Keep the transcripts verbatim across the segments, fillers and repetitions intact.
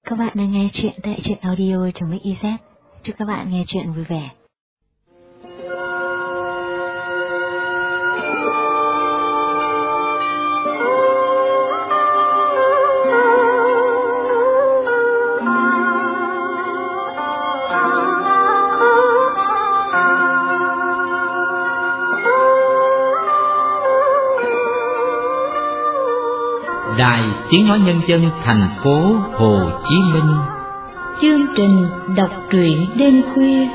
Các bạn đang nghe chuyện tại truyện audio trong Mix i zét. Chúc các bạn nghe chuyện vui vẻ. Đài Tiếng Nói Nhân dân thành phố Hồ Chí Minh. Chương trình đọc truyện đêm khuya.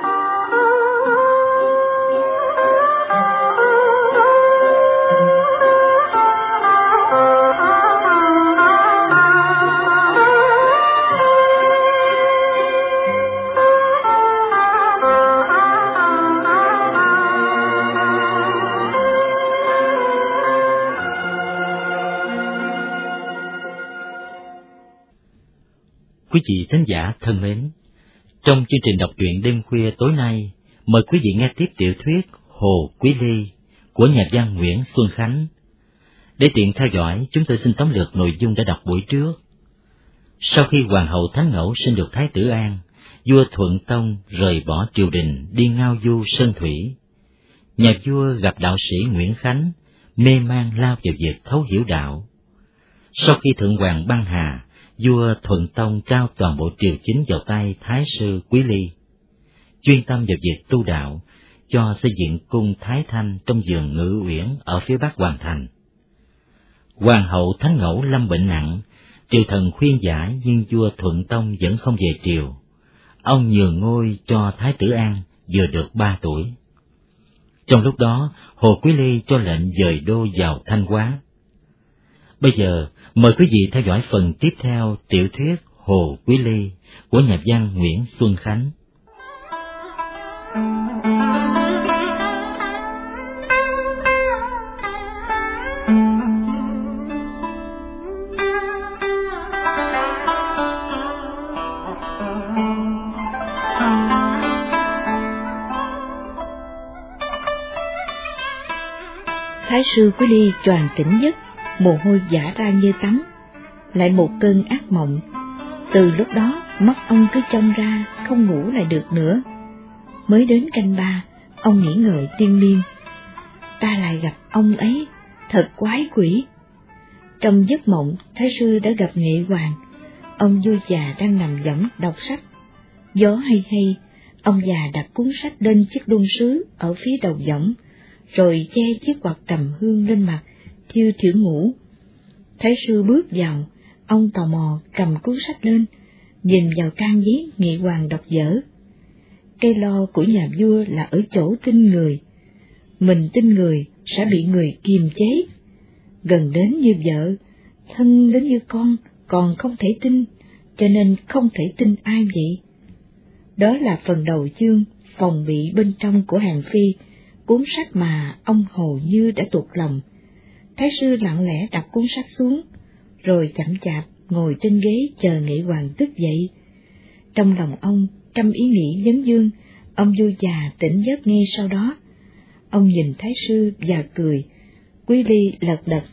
Quý vị thính giả thân mến, trong chương trình đọc truyện đêm khuya tối nay, mời quý vị nghe tiếp tiểu thuyết Hồ Quý Ly của nhà văn Nguyễn Xuân Khánh. Để tiện theo dõi, chúng tôi xin tóm lược nội dung đã đọc buổi trước. Sau khi Hoàng hậu Thánh Ngẫu sinh được Thái tử An, vua Thuận Tông rời bỏ triều đình đi ngao du sơn thủy. Nhà vua gặp đạo sĩ Nguyễn Khánh, mê man lao vào việc thấu hiểu đạo. Sau khi Thượng Hoàng băng hà, vua Thuận Tông trao toàn bộ triều chính vào tay Thái sư Quý Ly, chuyên tâm vào việc tu đạo, cho xây dựng cung Thái Thanh trong vườn Ngự Uyển ở phía bắc hoàng thành. Hoàng hậu Thánh Ngẫu lâm bệnh nặng, triều thần khuyên giải nhưng vua Thuận Tông vẫn không về triều. Ông nhường ngôi cho Thái tử An vừa được ba tuổi. Trong lúc đó, Hồ Quý Ly cho lệnh dời đô vào Thanh Hóa. Bây giờ, mời quý vị theo dõi phần tiếp theo tiểu thuyết Hồ Quý Ly của nhà văn Nguyễn Xuân Khánh. Thái sư Quý Ly choàng tỉnh giấc, mồ hôi vã ra như tắm, lại một cơn ác mộng. Từ lúc đó mắt ông cứ chông ra, không ngủ lại được nữa. Mới đến canh ba, ông nghĩ ngợi liên miên. Ta lại gặp ông ấy, thật quái quỷ. Trong giấc mộng, Thái sư đã gặp Nghệ Hoàng. Ông vua già đang nằm võng đọc sách. Gió hay hay, ông già đặt cuốn sách lên chiếc đôn sứ ở phía đầu võng, rồi che chiếc quạt trầm hương lên mặt, thiêu thiểu ngủ. Thái sư bước vào, ông tò mò cầm cuốn sách lên, nhìn vào trang giấy Nghệ Hoàng đọc dở. Cây lo của nhà vua là ở chỗ tin người. Mình tin người sẽ bị người kiềm chế. Gần đến như vợ, thân đến như con, còn không thể tin, cho nên không thể tin ai vậy. Đó là phần đầu chương phòng bị bên trong của Hàng Phi, cuốn sách mà ông hầu như đã tuột lòng. Thái sư lặng lẽ đặt cuốn sách xuống, rồi chậm chạp ngồi trên ghế chờ Nghệ Hoàng thức dậy. Trong lòng ông trăm ý nghĩ vấn vương, ông vua già tỉnh giấc ngay sau đó. Ông nhìn Thái sư và cười. Quý Ly lật đật.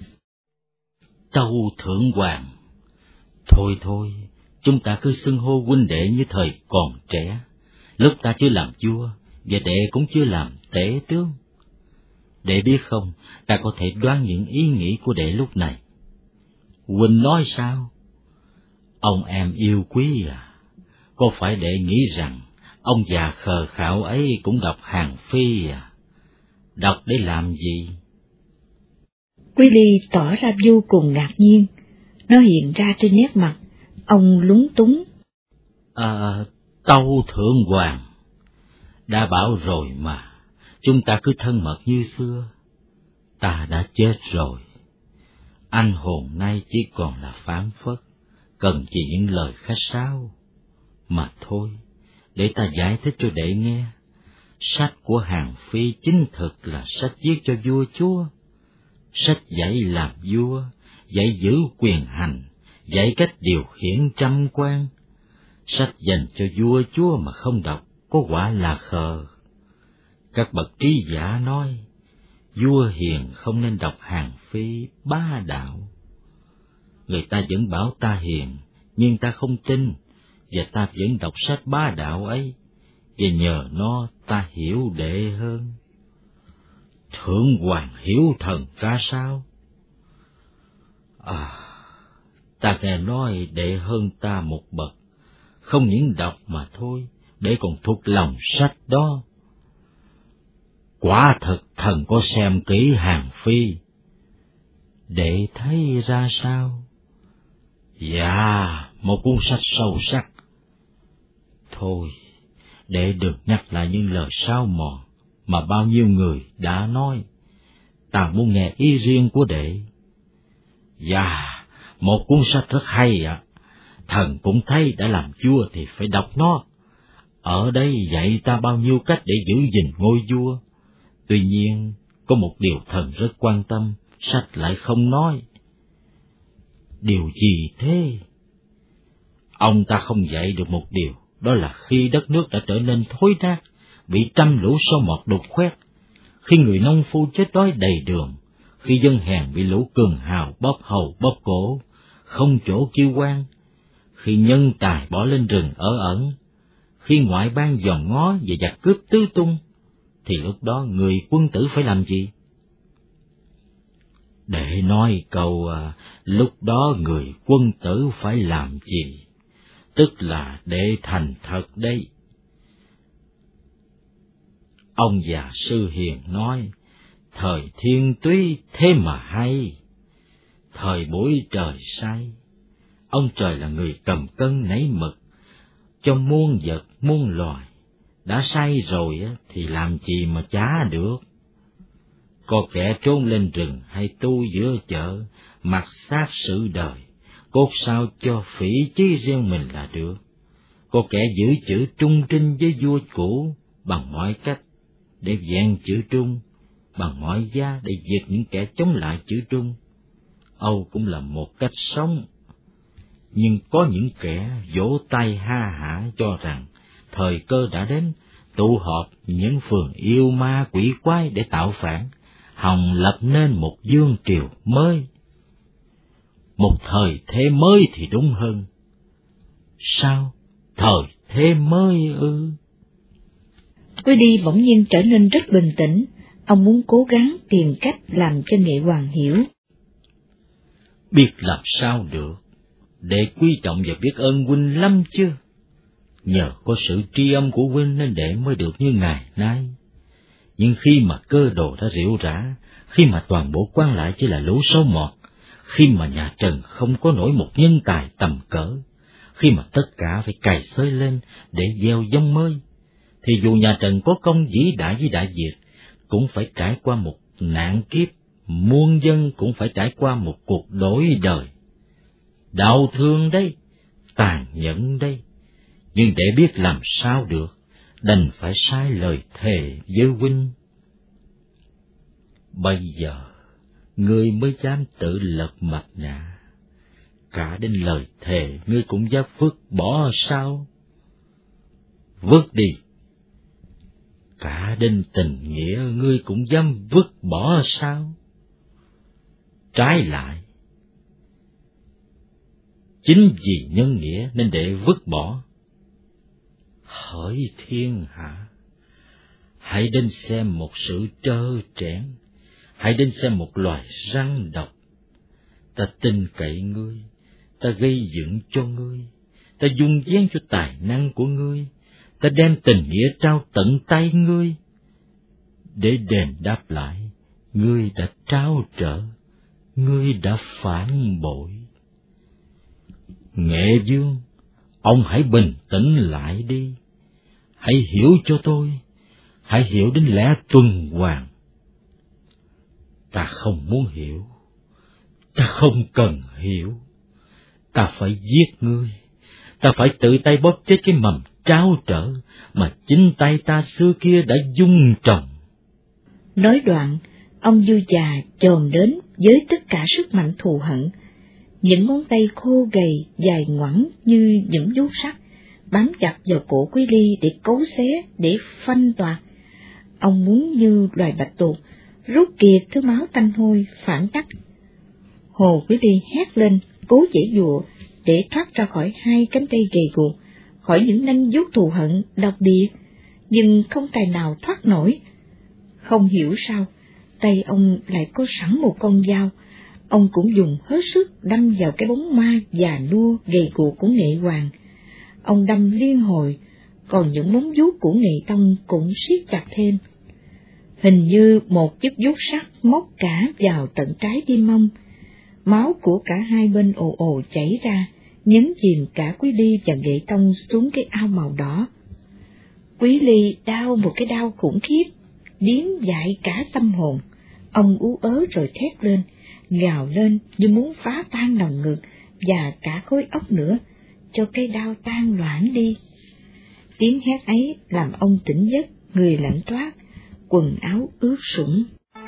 Tâu Thượng Hoàng, thôi thôi, chúng ta cứ xưng hô huynh đệ như thời còn trẻ. Lúc ta chưa làm vua, và đệ cũng chưa làm tể tướng. Đệ biết không, ta có thể đoán những ý nghĩ của đệ lúc này. Huynh nói sao? Ông em yêu quý à, có phải đệ nghĩ rằng ông già khờ khạo ấy cũng đọc Hàng Phi à? Đọc để làm gì? Quý Ly tỏ ra vô cùng ngạc nhiên, nó hiện ra trên nét mặt. Ông lúng túng. À, tâu Thượng Hoàng, đã bảo rồi mà, chúng ta cứ thân mật như xưa. Ta đã chết rồi, anh hồn nay chỉ còn là phán phất, cần gì những lời khách sáo. Mà thôi, để ta giải thích cho đệ nghe. Sách của Hàng Phi chính thực là sách viết cho vua chúa. Sách dạy làm vua, dạy giữ quyền hành, dạy cách điều khiển trăm quan. Sách dành cho vua chúa mà không đọc, có quả là khờ. Các bậc trí giả nói, vua hiền không nên đọc Hàng Phi bá đạo. Người ta vẫn bảo ta hiền, nhưng ta không tin, và ta vẫn đọc sách bá đạo ấy, và nhờ nó ta hiểu đệ hơn. Thượng hoàng hiểu thần ra sao? À, ta nghe nói đệ hơn ta một bậc, không những đọc mà thôi, đệ còn thuộc lòng sách đó. Quả thật thần có xem kỹ Hàng Phi. Đệ thấy ra sao? Dạ, một cuốn sách sâu sắc. Thôi, đệ đừng nhắc lại những lời sao mòn mà bao nhiêu người đã nói. Ta muốn nghe ý riêng của đệ. Dạ, một cuốn sách rất hay ạ. À. Thần cũng thấy đã làm vua thì phải đọc nó. Ở đây dạy ta bao nhiêu cách để giữ gìn ngôi vua. Tuy nhiên, có một điều thần rất quan tâm, sách lại không nói. Điều gì thế? Ông ta không dạy được một điều, đó là khi đất nước đã trở nên thối nát, bị trăm lũ sâu mọt đục khoét, khi người nông phu chết đói đầy đường, khi dân hèn bị lũ cường hào bóp hầu bóp cổ, không chỗ kêu oan, khi nhân tài bỏ lên rừng ở ẩn, khi ngoại bang dòm ngó và giặc cướp tứ tung, thì lúc đó người quân tử phải làm gì? Để nói câu à, lúc đó người quân tử phải làm gì, tức là để thành thật đây. Ông già sư hiền nói, thời thiên túy thế mà hay, thời buổi trời sai. Ông trời là người cầm cân nảy mực, cho muôn vật muôn loài, đã sai rồi thì làm gì mà chá được. Có kẻ trốn lên rừng hay tu giữa chợ, mặc xác sự đời, cốt sao cho phỉ chí riêng mình là được. Có kẻ giữ chữ trung trinh với vua cũ bằng mọi cách để vẹn chữ trung, bằng mọi giá để diệt những kẻ chống lại chữ trung. Âu cũng là một cách sống. Nhưng có những kẻ vỗ tay ha hả cho rằng thời cơ đã đến, tụ họp những phường yêu ma quỷ quái để tạo phản, hòng lập nên một vương triều mới. Một thời thế mới thì đúng hơn. Sao? Thời thế mới ư? Quy đi bỗng nhiên trở nên rất bình tĩnh, ông muốn cố gắng tìm cách làm cho Nghệ Hoàng hiểu. Biết làm sao được, đệ quý trọng và biết ơn huynh lắm chứ. Nhờ có sự tri âm của huynh nên đệ mới được như ngày nay. Nhưng khi mà cơ đồ đã rệu rã, khi mà toàn bộ quan lại chỉ là lũ sâu mọt, khi mà nhà Trần không có nổi một nhân tài tầm cỡ, khi mà tất cả phải cày xới lên để gieo giống mới, thì dù nhà Trần có công vĩ đại với Đại Việt, cũng phải trải qua một nạn kiếp, muôn dân cũng phải trải qua một cuộc đổi đời. Đau thương đấy, tàn nhẫn đấy, nhưng để biết làm sao được, đành phải sai lời thề với huynh. Bây giờ, ngươi mới dám tự lật mặt nạ, cả đến lời thề ngươi cũng dám vứt bỏ sao? Vứt đi! Cả đến tình nghĩa ngươi cũng dám vứt bỏ sao? Trái lại, chính vì nhân nghĩa nên để vứt bỏ. Hỡi thiên hạ, hãy đến xem một sự trơ trẽn, hãy đến xem một loài rắn độc. Ta tin cậy ngươi, ta gây dựng cho ngươi, ta dung vén cho tài năng của ngươi, ta đem tình nghĩa trao tận tay ngươi. Để đền đáp lại, ngươi đã tráo trở, ngươi đã phản bội. Nghệ Vương, ông hãy bình tĩnh lại đi, hãy hiểu cho tôi, hãy hiểu đến lẽ tuần hoàn. Ta không muốn hiểu, ta không cần hiểu, ta phải giết ngươi, ta phải tự tay bóp chết cái mầm tráo trở mà chính tay ta xưa kia đã dung trồng. Nói đoạn, ông vua già chồm đến với tất cả sức mạnh thù hận, những ngón tay khô gầy dài ngoẵng như những vuốt sắt bám chặt vào cổ Quý Ly để cấu xé, để phanh toạc. Ông muốn như loài bạch tuộc rút kiệt thứ máu tanh hôi phản tắc. Hồ Quý Ly hét lên, cố giãy giụa, để thoát ra khỏi hai cánh tay gầy guộc, khỏi những nanh vuốt thù hận độc địa, nhưng không tài nào thoát nổi. Không hiểu sao, tay ông lại có sẵn một con dao, ông cũng dùng hết sức đâm vào cái bóng ma già nua gầy guộc của Nghệ Hoàng. Ông đâm liên hồi, còn những móng vuốt của Nghệ Tông cũng siết chặt thêm. Hình như một chiếc vuốt sắt móc cả vào tận trái tim ông. Máu của cả hai bên ồ ồ chảy ra, nhấn chìm cả Quý Ly và Nghệ Tông xuống cái ao màu đỏ. Quý Ly đau một cái đau khủng khiếp, điếng dại cả tâm hồn. Ông ú ớ rồi thét lên, gào lên như muốn phá tan lòng ngực và cả khối óc nữa, cho cái đau tan loãng đi. Tiếng hét ấy làm ông tỉnh giấc, người lạnh toát, quần áo ướt sũng.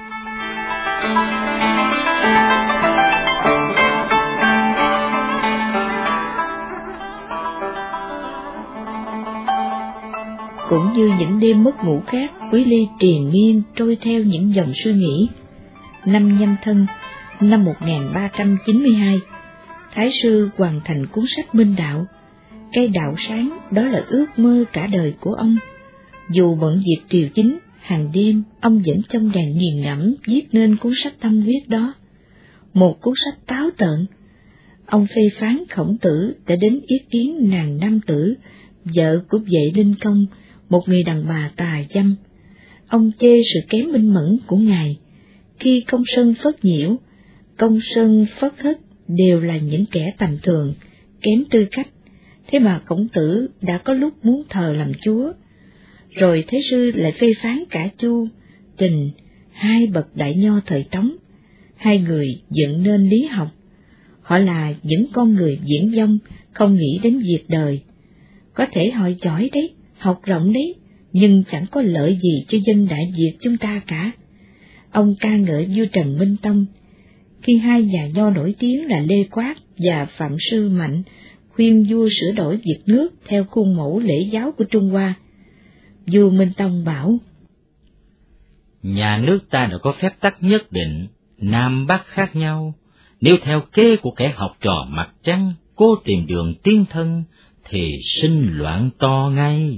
Cũng như những đêm mất ngủ khác, Quý Ly triền miên trôi theo những dòng suy nghĩ. Năm Nhâm Thân, năm một nghìn ba trăm chín mươi hai, Thái sư hoàn thành cuốn sách Minh Đạo. Cái đạo sáng đó là ước mơ cả đời của ông. Dù bận việc triều chính, hàng đêm ông vẫn trong đàn nghiền ngẫm viết nên cuốn sách tâm huyết đó. Một cuốn sách táo tợn. Ông phê phán Khổng Tử đã đến ý kiến nàng Nam Tử, vợ của Vệ Linh Công, một người đàn bà tà dâm. Ông chê sự kém minh mẫn của ngài. Khi Công Sơn Phất Nhiễu, Công Sơn Phất Hất đều là những kẻ tầm thường, kém tư cách, thế mà Khổng Tử đã có lúc muốn thờ làm chúa. Rồi Thế sư lại phê phán cả Chu, Trình, hai bậc đại nho thời Tống. Hai người dựng nên lý học. Họ là những con người viển vông, không nghĩ đến việc đời. Có thể họ giỏi đấy, học rộng đấy, nhưng chẳng có lợi gì cho dân Đại Việt chúng ta cả. Ông ca ngợi vua Trần Minh Tông. Khi hai nhà nho nổi tiếng là Lê Quát và Phạm Sư Mạnh khuyên vua sửa đổi việc nước theo khuôn mẫu lễ giáo của Trung Hoa, vua Minh Tông bảo: nhà nước ta đã có phép tắc nhất định, Nam Bắc khác nhau, nếu theo kế của kẻ học trò mặt trăng cố tìm đường tiến thân thì sinh loạn to ngay.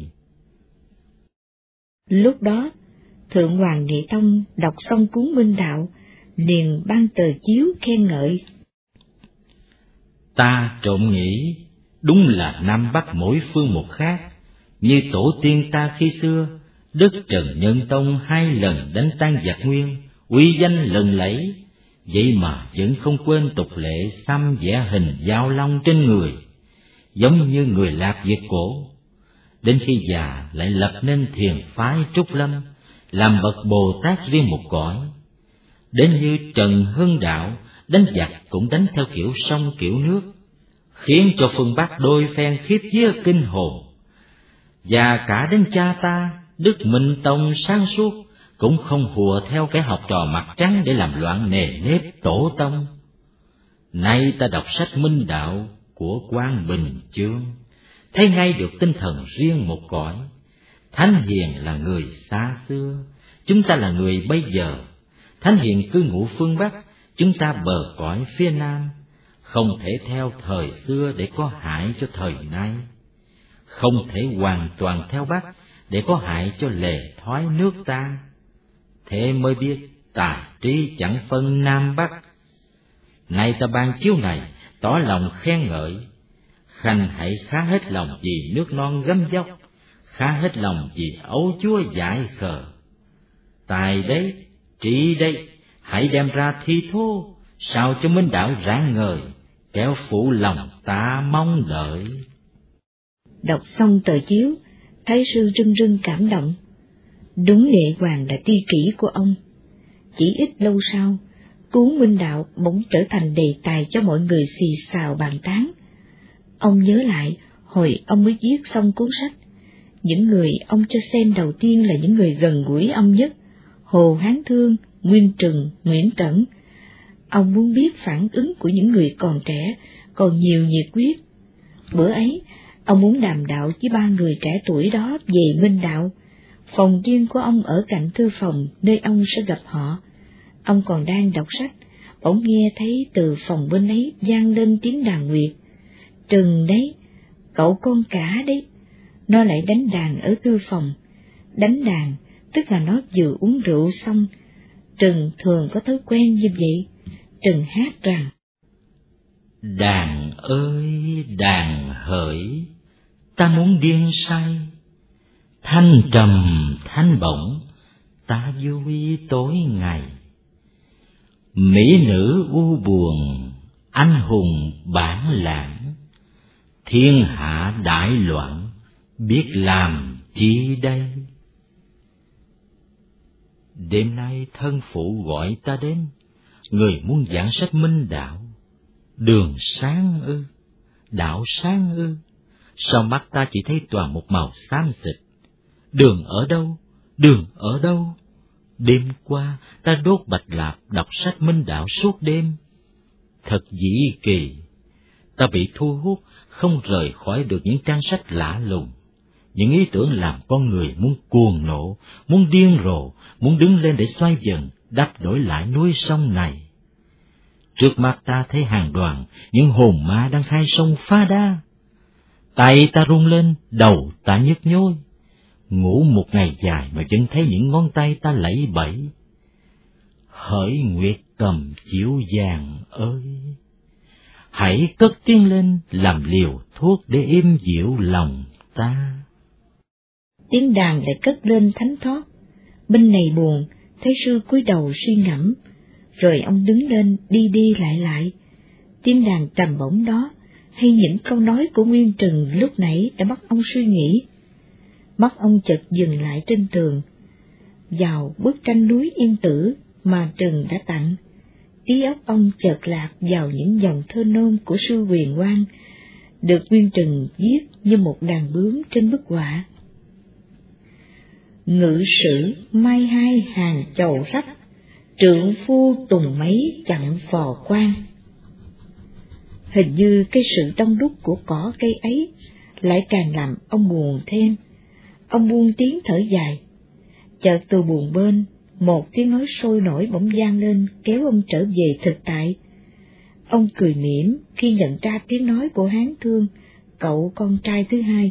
Lúc đó, Thượng Hoàng Nghệ Tông đọc xong cuốn Minh Đạo, liền ban tờ chiếu khen ngợi. Ta trộm nghĩ, đúng là Nam Bắc mỗi phương một khác, như tổ tiên ta khi xưa, Đức Trần Nhân Tông hai lần đánh tan giặc Nguyên, uy danh lừng lẫy, vậy mà vẫn không quên tục lệ xăm vẽ hình giao long trên người, giống như người Lạp Việt cổ. Đến khi già lại lập nên thiền phái Trúc Lâm, làm bậc Bồ Tát riêng một cõi. Đến như Trần Hưng Đạo, đánh giặc cũng đánh theo kiểu sông kiểu nước, khiến cho phương Bắc đôi phen khiếp vía kinh hồn. Và cả đến cha ta, Đức Minh Tông sáng suốt, cũng không hùa theo cái học trò mặt trắng để làm loạn nề nếp tổ tông. Nay ta đọc sách Minh Đạo của Quang Bình Chương, thấy ngay được tinh thần riêng một cõi. Thánh Hiền là người xa xưa, chúng ta là người bây giờ. Thánh Hiền cư ngụ phương Bắc, chúng ta bờ cõi phía Nam. Không thể theo thời xưa để có hại cho thời nay, không thể hoàn toàn theo Bắc để có hại cho lề thoái nước ta. Thế mới biết tài trí chẳng phân Nam Bắc. Nay ta ban chiếu này, tỏ lòng khen ngợi. Khanh hãy khá hết lòng vì nước non gấm dốc, khá hết lòng vì ấu chúa dại khờ. Tài đấy, trí đấy, hãy đem ra thi thố, sao cho Minh Đạo rạng ngời, kéo phụ lòng ta mong đợi. Đọc xong tờ chiếu, Thái sư rưng rưng cảm động. Đúng Nghệ Hoàng là tri kỷ của ông. Chỉ ít lâu sau, cuốn Minh Đạo bỗng trở thành đề tài cho mọi người xì xào bàn tán. Ông nhớ lại hồi ông mới viết xong cuốn sách, những người ông cho xem đầu tiên là những người gần gũi ông nhất: Hồ Hán Thương, Nguyên Trừng, Nguyễn Tẩn. Ông muốn biết phản ứng của những người còn trẻ, còn nhiều nhiệt huyết. Bữa ấy, ông muốn đàm đạo với ba người trẻ tuổi đó về Minh Đạo. Phòng riêng của ông ở cạnh thư phòng nơi ông sẽ gặp họ. Ông còn đang đọc sách, bỗng nghe thấy từ phòng bên ấy vang lên tiếng đàn nguyệt. Trừng đấy, cậu con cả đấy, nó lại đánh đàn ở thư phòng. Đánh đàn tức là nó vừa uống rượu xong. Trừng thường có thói quen như vậy. Trừng hát rằng: Đàn ơi đàn hỡi, ta muốn điên say, thanh trầm thanh bổng, ta vui tối ngày. Mỹ nữ u buồn, anh hùng bản lãng, thiên hạ đại loạn, biết làm chi đây? Đêm nay thân phụ gọi ta đến, người muốn giảng sách minh đạo. Đường sáng ư, đạo sáng ư, sao mắt ta chỉ thấy toàn một màu xám xịt? Đường ở đâu, đường ở đâu? Đêm qua ta đốt bạch lạp đọc sách minh đạo suốt đêm. Thật dĩ kỳ, ta bị thu hút không rời khỏi được những trang sách lạ lùng, những ý tưởng làm con người muốn cuồng nộ, muốn điên rồ, muốn đứng lên để xoay vần, đắp đổi lại núi sông này. Trước mắt ta thấy hàng đoàn những hồn ma đang khai sông phá đa. Tay ta run lên, đầu ta nhức nhối. Ngủ một ngày dài mà vẫn thấy những ngón tay ta lẫy bẫy. Hỡi nguyệt cầm chiếu vàng ơi, hãy cất tiếng lên làm liều thuốc để êm dịu lòng ta. Tiếng đàn lại cất lên thánh thót. Bên này buồn, thấy sư cúi đầu suy ngẫm, rồi ông đứng lên đi đi lại lại. Tiếng đàn trầm bổng đó hay những câu nói của Nguyên Trừng lúc nãy đã bắt ông suy nghĩ. Mắt ông chợt dừng lại trên tường, vào bức tranh núi Yên Tử mà Trừng đã tặng. Trí óc ông chợt lạc vào những dòng thơ nôm của sư Huyền Quang, được Nguyên Trừng viết như một đàn bướm trên bức họa. Ngự sử mai hai hàng chầu rách, trượng phu tùng mấy chặn phò quan. Hình như cái sự đông đúc của cỏ cây ấy lại càng làm ông buồn thêm. Ông buông tiếng thở dài. Chợt từ buồn bên, một tiếng nói sôi nổi bỗng vang lên kéo ông trở về thực tại. Ông cười mỉm khi nhận ra tiếng nói của Hán Thương, cậu con trai thứ hai.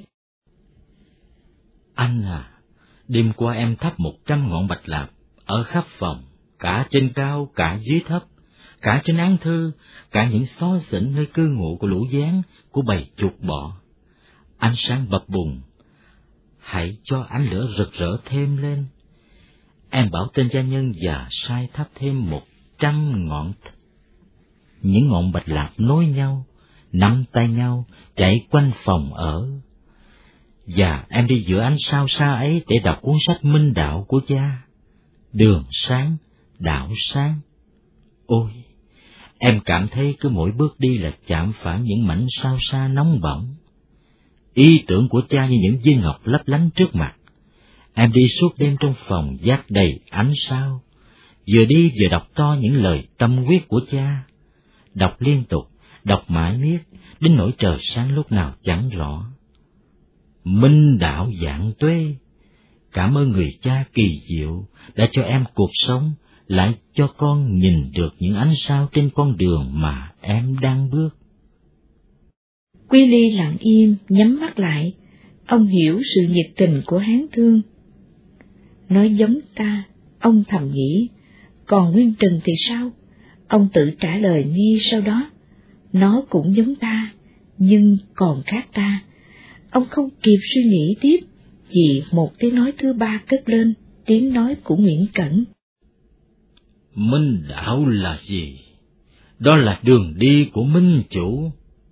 Anh à, đêm qua em thắp một trăm ngọn bạch lạp ở khắp phòng, cả trên cao, cả dưới thấp, cả trên án thư, cả những xó xỉnh nơi cư ngụ của lũ gián, của bầy chuột bọ. Ánh sáng bập bùng, hãy cho ánh lửa rực rỡ thêm lên. Em bảo tên gia nhân và sai thắp thêm một trăm ngọn. Những ngọn bạch lạp nối nhau, nắm tay nhau, chạy quanh phòng ở. Và em đi giữa ánh sao xa ấy để đọc cuốn sách minh đạo của cha. Đường sáng, đạo sáng. Ôi, em cảm thấy cứ mỗi bước đi là chạm phải những mảnh sao xa nóng bỏng. Ý tưởng của cha như những viên ngọc lấp lánh trước mặt. Em đi suốt đêm trong phòng vác đầy ánh sao, vừa đi vừa đọc to những lời tâm quyết của cha. Đọc liên tục, đọc mãi miết, đến nỗi trời sáng lúc nào chẳng rõ. Minh đạo vạn tuế, cảm ơn người cha kỳ diệu đã cho em cuộc sống, lại cho con nhìn được những ánh sao trên con đường mà em đang bước. Quy Ly lặng im, nhắm mắt lại. Ông hiểu sự nhiệt tình của Hán Thương. Nói giống ta, ông thầm nghĩ, còn Nguyên Trừng thì sao? Ông tự trả lời ngay sau đó, nó cũng giống ta, nhưng còn khác ta. Ông không kịp suy nghĩ tiếp, vì một tiếng nói thứ ba cất lên, tiếng nói của Nguyễn Cẩn. Minh đạo là gì? Đó là đường đi của Minh Chủ.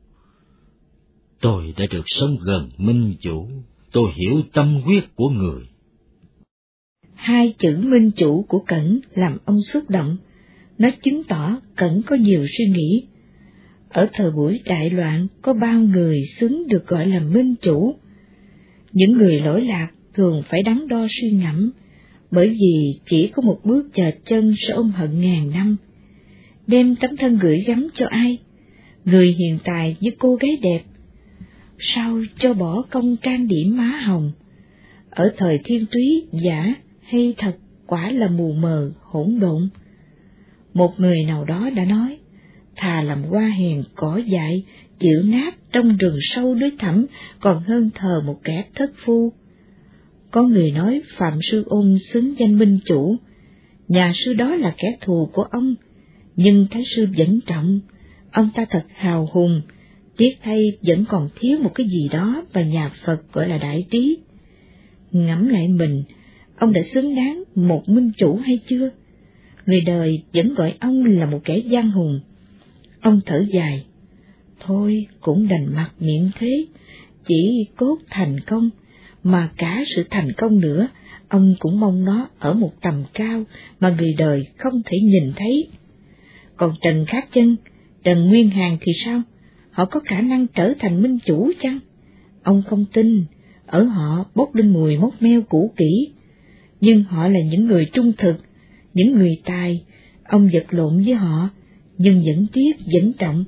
Tôi đã được sống gần Minh Chủ, tôi hiểu tâm quyết của người. Hai chữ Minh Chủ của Cẩn làm ông xúc động, nó chứng tỏ Cẩn có nhiều suy nghĩ. Ở thời buổi đại loạn có bao người xứng được gọi là Minh Chủ. Những người lỗi lạc thường phải đắn đo suy ngẫm, bởi vì chỉ có một bước chợt chân sẽ ôm hận ngàn năm. Đem tấm thân gửi gắm cho ai? Người hiện tại với cô gái đẹp, sao cho bỏ công trang điểm má hồng? Ở thời thiên túy, giả hay thật quả là mù mờ hỗn độn. Một người nào đó đã nói, thà làm hoa hèn cỏ dại, chịu nát trong rừng sâu núi thẳm, còn hơn thờ một kẻ thất phu. Có người nói Phạm Sư Ôn xứng danh minh chủ, nhà sư đó là kẻ thù của ông, nhưng Thái sư vẫn trọng, ông ta thật hào hùng, tiếc thay vẫn còn thiếu một cái gì đó và nhà Phật gọi là đại trí. Ngẫm lại mình, ông đã xứng đáng một minh chủ hay chưa? Người đời vẫn gọi ông là một kẻ gian hùng. Ông thở dài, thôi cũng đành mặc miệng thế, chỉ cốt thành công, mà cả sự thành công nữa, ông cũng mong nó ở một tầm cao mà người đời không thể nhìn thấy. Còn Trần Khát Chân, Trần Nguyên Hàn thì sao? Họ có khả năng trở thành minh chủ chăng? Ông không tin, ở họ bốc lên mùi mốc meo cũ kỹ, nhưng họ là những người trung thực, những người tài. Ông vật lộn với họ, nhưng vẫn tiếc vẫn trọng.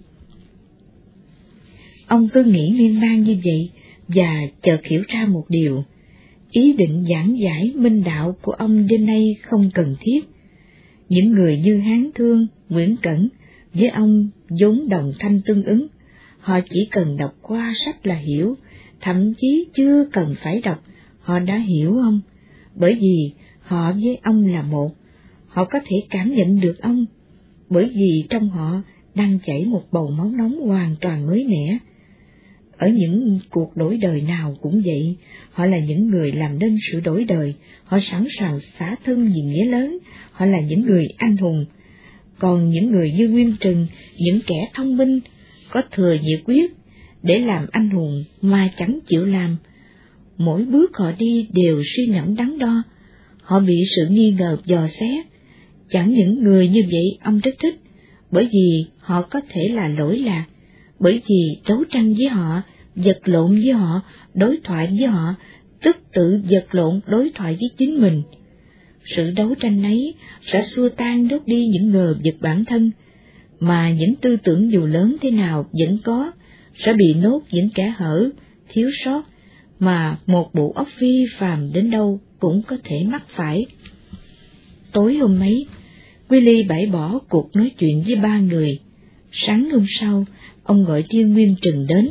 Ông cứ nghĩ miên man như vậy, và chợt hiểu ra một điều, ý định giảng giải minh đạo của ông đêm nay không cần thiết. Những người như Hán Thương, Nguyễn Cẩn với ông vốn đồng thanh tương ứng, họ chỉ cần đọc qua sách là hiểu, thậm chí chưa cần phải đọc, họ đã hiểu ông, bởi vì họ với ông là một, họ có thể cảm nhận được ông, bởi vì trong họ đang chảy một bầu máu nóng hoàn toàn mới mẻ. Ở những cuộc đổi đời nào cũng vậy, họ là những người làm nên sự đổi đời, họ sẵn sàng xả thân vì nghĩa lớn, họ là những người anh hùng. Còn những người như Nguyên Trừng, những kẻ thông minh, có thừa nhiệt quyết để làm anh hùng mà chẳng chịu làm, mỗi bước họ đi đều suy ngẫm đắn đo, họ bị sự nghi ngờ dò xét. Chẳng những người như vậy ông rất thích, bởi vì họ có thể là lỗi lạc, bởi vì đấu tranh với họ, vật lộn với họ, đối thoại với họ, tức tự vật lộn đối thoại với chính mình. Sự đấu tranh ấy sẽ xua tan đốt đi những ngờ vực bản thân, mà những tư tưởng dù lớn thế nào vẫn có, sẽ bị nốt những kẽ hở, thiếu sót, mà một bộ óc phi phàm đến đâu cũng có thể mắc phải. Tối hôm ấy, Willy bãi bỏ cuộc nói chuyện với ba người. Sáng hôm sau, ông gọi riêng Nguyên Trừng đến.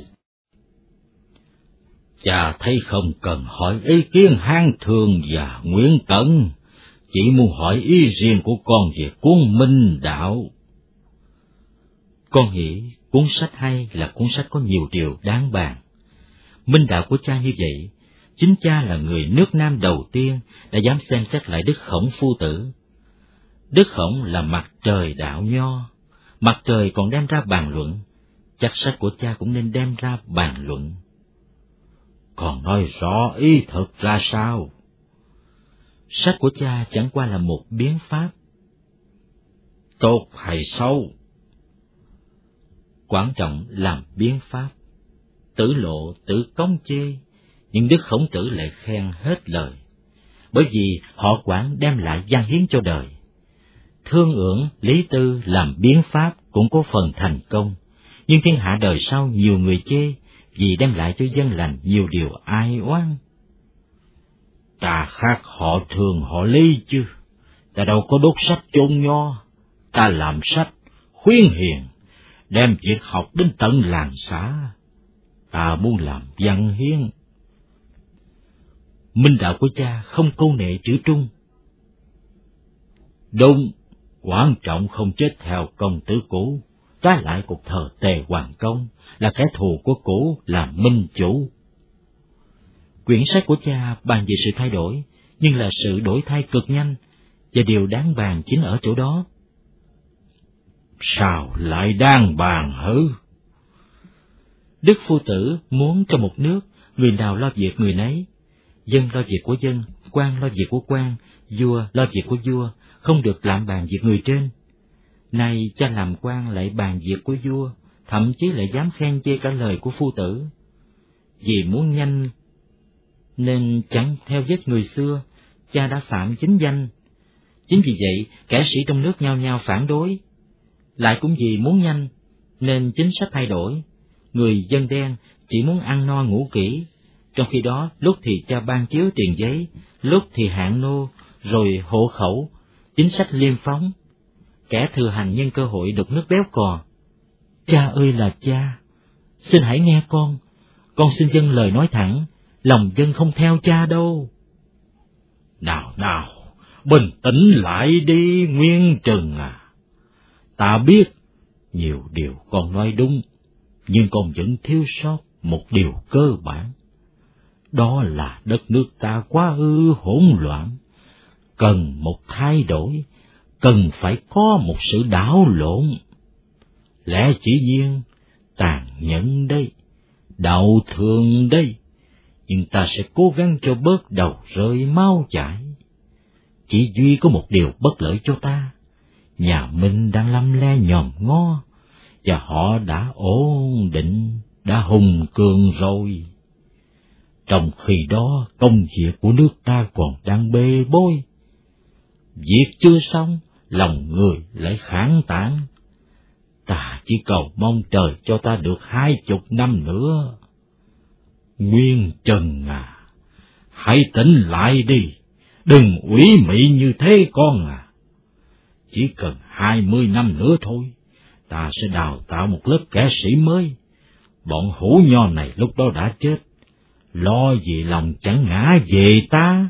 Cha thấy không cần hỏi ý kiến Hán Thương và Nguyễn Cẩn, chỉ muốn hỏi ý riêng của con về cuốn Minh Đạo. Con nghĩ cuốn sách hay là cuốn sách có nhiều điều đáng bàn. Minh Đạo của cha như vậy, chính cha là người nước Nam đầu tiên đã dám xem xét lại Đức Khổng phu tử. Đức Khổng là mặt trời đạo nho, mặt trời còn đem ra bàn luận, chắc sách của cha cũng nên đem ra bàn luận. Còn nói rõ ý thực ra sao? Sách của cha chẳng qua là một biến pháp. Tốt hay xấu? Quan trọng làm biến pháp. Tử Lộ tự công chê, nhưng Đức Khổng Tử lại khen hết lời, bởi vì họ quản đem lại văn hiến cho đời. Thương Ưởng, Lý Tư làm biến pháp cũng có phần thành công, nhưng thiên hạ đời sau nhiều người chê vì đem lại cho dân lành nhiều điều ai oán. Ta khác họ Thường họ Lý chứ, ta đâu có đốt sách chôn nho, ta làm sách, khuyên hiền, đem việc học đến tận làng xã. Ta muốn làm văn hiến. Minh Đạo của cha không câu nệ chữ trung. Đúng, quan trọng không chết theo công tử cũ, trái lại cuộc thờ Tề Hoàng Công, là kẻ thù của cũ làm minh chủ. Quyển sách của cha bàn về sự thay đổi, nhưng là sự đổi thay cực nhanh, và điều đáng bàn chính ở chỗ đó. Sao lại đáng bàn hử? Đức Phu Tử muốn trong một nước, người nào lo việc người nấy, dân lo việc của dân, quan lo việc của quan, vua lo việc của vua, không được lạm bàn việc người trên. Nay cha làm quan lại bàn việc của vua, thậm chí lại dám khen chê cả lời của Phu Tử. Vì muốn nhanh nên chẳng theo vết người xưa, cha đã phạm chính danh. Chính vì vậy, kẻ sĩ trong nước nhao nhao phản đối. Lại cũng vì muốn nhanh nên chính sách thay đổi, người dân đen chỉ muốn ăn no ngủ kỹ, trong khi đó lúc thì cha ban chiếu tiền giấy, lúc thì hạn nô, rồi hộ khẩu, chính sách liêm phóng. Kẻ thừa hành nhân cơ hội đục nước béo cò, Cha ơi là cha, xin hãy nghe con, con xin dâng lời nói thẳng, lòng dân không theo cha đâu. Nào nào, bình tĩnh lại đi Nguyên Trừng à. Ta biết nhiều điều con nói đúng, nhưng con vẫn thiếu sót một điều cơ bản. Đó là đất nước ta quá ư hỗn loạn, cần một thay đổi, cần phải có một sự đảo lộn. Lẽ chỉ nhiên, tàn nhẫn đây, đau thương đây, nhưng ta sẽ cố gắng cho bớt đầu rơi máu chảy. Chỉ duy có một điều bất lợi cho ta, nhà Minh đang lăm le nhòm ngó, và họ đã ổn định, đã hùng cường rồi. Trong khi đó công việc của nước ta còn đang bê bối. Việc chưa xong, lòng người lại kháng tản. Ta chỉ cầu mong trời cho ta được hai chục năm nữa. Nguyên Trần à, hãy tỉnh lại đi, đừng ủy mị như thế con à. Chỉ cần hai mươi năm nữa thôi, ta sẽ đào tạo một lớp kẻ sĩ mới. Bọn hủ nho này lúc đó đã chết, lo gì lòng chẳng ngã về ta.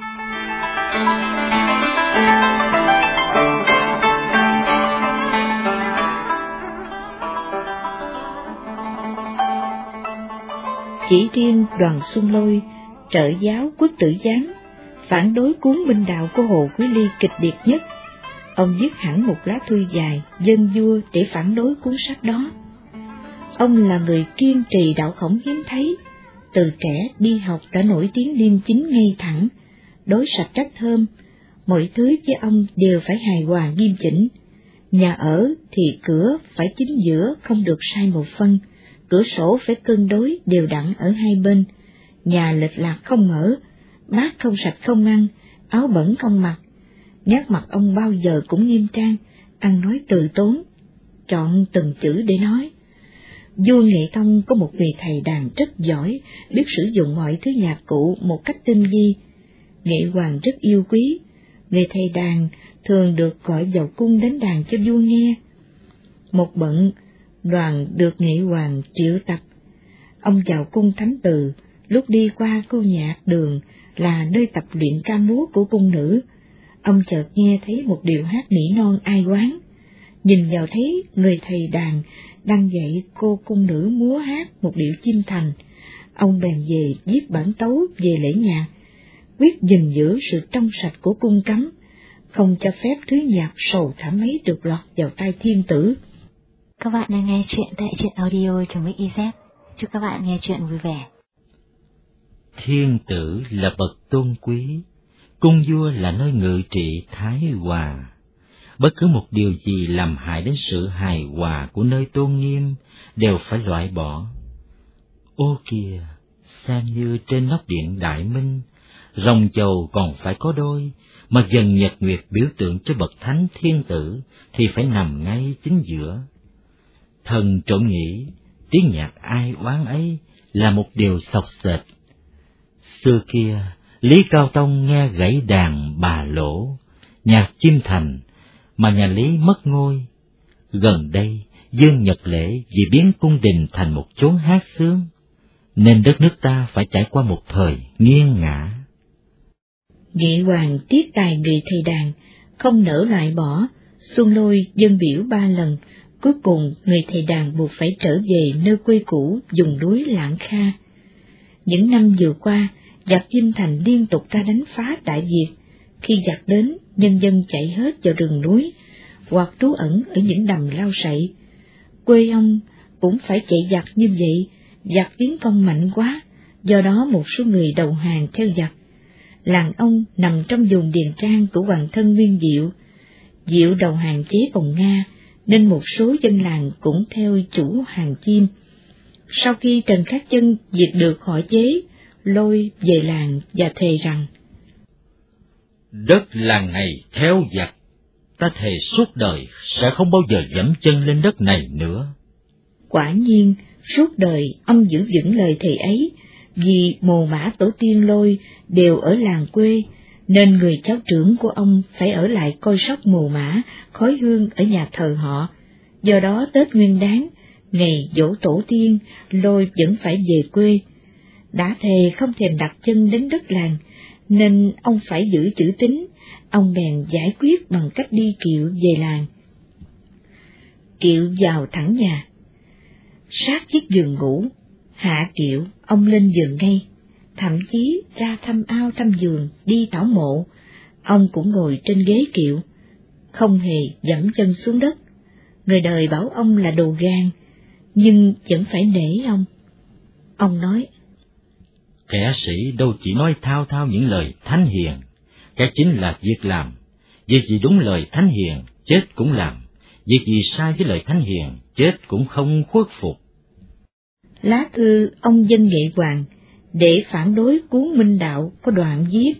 Chỉ riêng Đoàn Xuân Lôi, trợ giáo Quốc Tử Giám, phản đối cuốn Minh Đạo của Hồ Quý Ly kịch liệt nhất. Ông viết hẳn một lá thư dài dân vua để phản đối cuốn sách đó. Ông là người kiên trì đạo khổng hiếm thấy, từ trẻ đi học đã nổi tiếng liêm chính ngay thẳng, đối sạch trách thơm, mọi thứ với ông đều phải hài hòa nghiêm chỉnh. Nhà ở thì cửa phải chính giữa, không được sai một phân, cửa sổ phải cân đối đều đặn ở hai bên, nhà lệch lạc không mở, bát không sạch không ăn, áo bẩn không mặc. Nét mặt ông bao giờ cũng nghiêm trang, ăn nói từ tốn, chọn từng chữ để nói. Vua Nghệ Tông có một người thầy đàn rất giỏi, biết sử dụng mọi thứ nhạc cụ một cách tinh vi. Nghệ Hoàng rất yêu quý, người thầy đàn thường được gọi vào cung đánh đàn cho vua nghe. Một bận, Đoàn được Nghệ Hoàng triệu tập. Ông vào cung thánh từ, lúc đi qua khu nhạc đường là nơi tập luyện ca múa của cung nữ. Ông chợt nghe thấy một điệu hát nỉ non ai oán, nhìn vào thấy người thầy đàn đang dạy cô cung nữ múa hát một điệu chim thành. Ông bèn về viết bản tấu về lễ nhạc, quyết gìn giữ sự trong sạch của cung cấm, không cho phép thứ nhạc sầu thảm ấy được lọt vào tai thiên tử. Các bạn đang nghe chuyện tại truyện audio chấm i z. Chúc các bạn nghe chuyện vui vẻ. Thiên tử là bậc tôn quý, cung vua là nơi ngự trị thái hòa. Bất cứ một điều gì làm hại đến sự hài hòa của nơi tôn nghiêm đều phải loại bỏ. Ô kìa, xem như trên nóc điện Đại Minh, rồng chầu còn phải có đôi, mà dần nhật nguyệt biểu tượng cho bậc thánh thiên tử thì phải nằm ngay chính giữa. Thần trộm nghĩ, tiếng nhạc ai oán ấy là một điều sọc sệt. Xưa kia, Lý Cao Tông nghe gãy đàn bà lỗ, nhạc chim thành, mà nhà Lý mất ngôi. Gần đây, Dương Nhật Lễ vì biến cung đình thành một chốn hát sướng, nên đất nước ta phải trải qua một thời nghiêng ngã. Nghệ Hoàng tiếc tài người thầy đàn, không nỡ loại bỏ, Xuân Lôi dâng biểu ba lần, cuối cùng người thầy đàn buộc phải trở về nơi quê cũ vùng núi Lạng Kha. Những năm vừa qua, giặc Chim Thành liên tục ra đánh phá Đại Việt. Khi giặc đến, nhân dân chạy hết vào rừng núi, hoặc trú ẩn ở những đầm lau sậy. Quê ông cũng phải chạy giặc như vậy, giặc tiến công mạnh quá, do đó một số người đầu hàng theo giặc. Làng ông nằm trong vùng điền trang của hoàng thân Nguyên Diệu. Diệu đầu hàng chế phòng Nga, nên một số dân làng cũng theo chủ hàng Chim. Sau khi Trần Khát Chân diệt được họ Chế, Lôi về làng và thề rằng: đất làng này theo giặc, ta thề suốt đời sẽ không bao giờ dẫm chân lên đất này nữa. Quả nhiên, suốt đời ông giữ vững lời thề ấy, vì mồ mã tổ tiên Lôi đều ở làng quê, nên người cháu trưởng của ông phải ở lại coi sóc mồ mã, khói hương ở nhà thờ họ. Do đó Tết Nguyên Đán, ngày giỗ tổ tiên, Lôi vẫn phải về quê. Đã thề không thèm đặt chân đến đất làng, nên ông phải giữ chữ tín, ông bèn giải quyết bằng cách đi kiệu về làng. Kiệu vào thẳng nhà, sát chiếc giường ngủ, hạ kiệu, ông lên giường ngay, thậm chí ra thăm ao thăm giường, đi tảo mộ, ông cũng ngồi trên ghế kiệu, không hề dẫm chân xuống đất. Người đời bảo ông là đồ gan, nhưng vẫn phải nể ông. Ông nói, kẻ sĩ đâu chỉ nói thao thao những lời thánh hiền, cái chính là việc làm. Việc gì đúng lời thánh hiền, chết cũng làm. Việc gì sai với lời thánh hiền, chết cũng không khuất phục. Lá thư ông Dân Nghệ Hoàng để phản đối cuốn Minh Đạo có đoạn viết: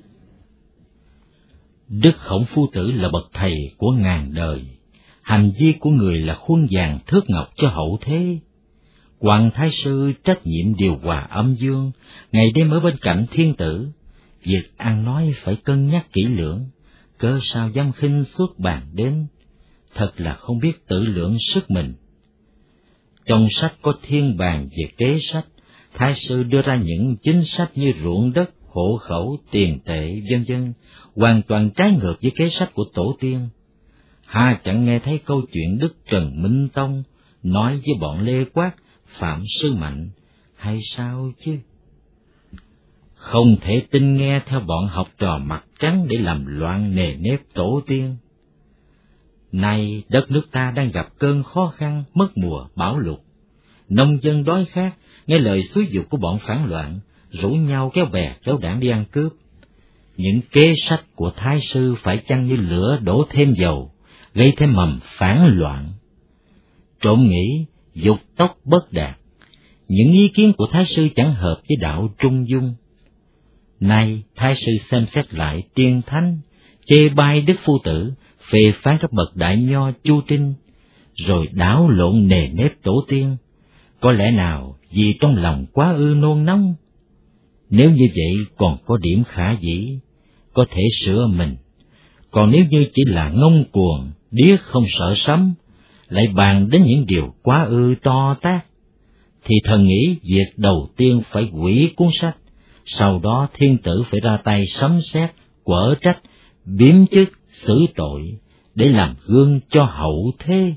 Đức Khổng Phu Tử là bậc thầy của ngàn đời, hành vi của người là khuôn vàng thước ngọc cho hậu thế. Hoàng Thái Sư trách nhiệm điều hòa âm dương, ngày đêm ở bên cạnh thiên tử. Việc ăn nói phải cân nhắc kỹ lưỡng, cớ sao dám khinh suốt bàn đến. Thật là không biết tự lượng sức mình. Trong sách có thiên bàn về kế sách, Thái Sư đưa ra những chính sách như ruộng đất, hộ khẩu, tiền tệ, vân vân, hoàn toàn trái ngược với kế sách của tổ tiên. Hà chẳng nghe thấy câu chuyện Đức Trần Minh Tông nói với bọn Lê Quát, Phạm Sư Mạnh, hay sao chứ? Không thể tin nghe theo bọn học trò mặt trắng để làm loạn nề nếp tổ tiên. Nay đất nước ta đang gặp cơn khó khăn, mất mùa, bão lụt. Nông dân đói khát, nghe lời xúi giục của bọn phản loạn, rủ nhau kéo bè kéo đảng đi ăn cướp. Những kế sách của Thái Sư phải chăng như lửa đổ thêm dầu, gây thêm mầm phản loạn. Trộm nghĩ, dục tốc bất đạt, những ý kiến của Thái Sư chẳng hợp với đạo trung dung. Nay Thái Sư xem xét lại tiên thánh, chê bai Đức Phu Tử, phê phán các bậc đại nho Chu Trinh, rồi đảo lộn nề nếp tổ tiên, có lẽ nào vì trong lòng quá ư nôn nóng? Nếu như vậy còn có điểm khả dĩ, có thể sửa mình. Còn nếu như chỉ là ngông cuồng, điếc không sợ sấm, lại bàn đến những điều quá ư to tát, thì thần nghĩ việc đầu tiên phải hủy cuốn sách, sau đó thiên tử phải ra tay sấm sét, quở trách, biếm chức, xử tội, để làm gương cho hậu thế.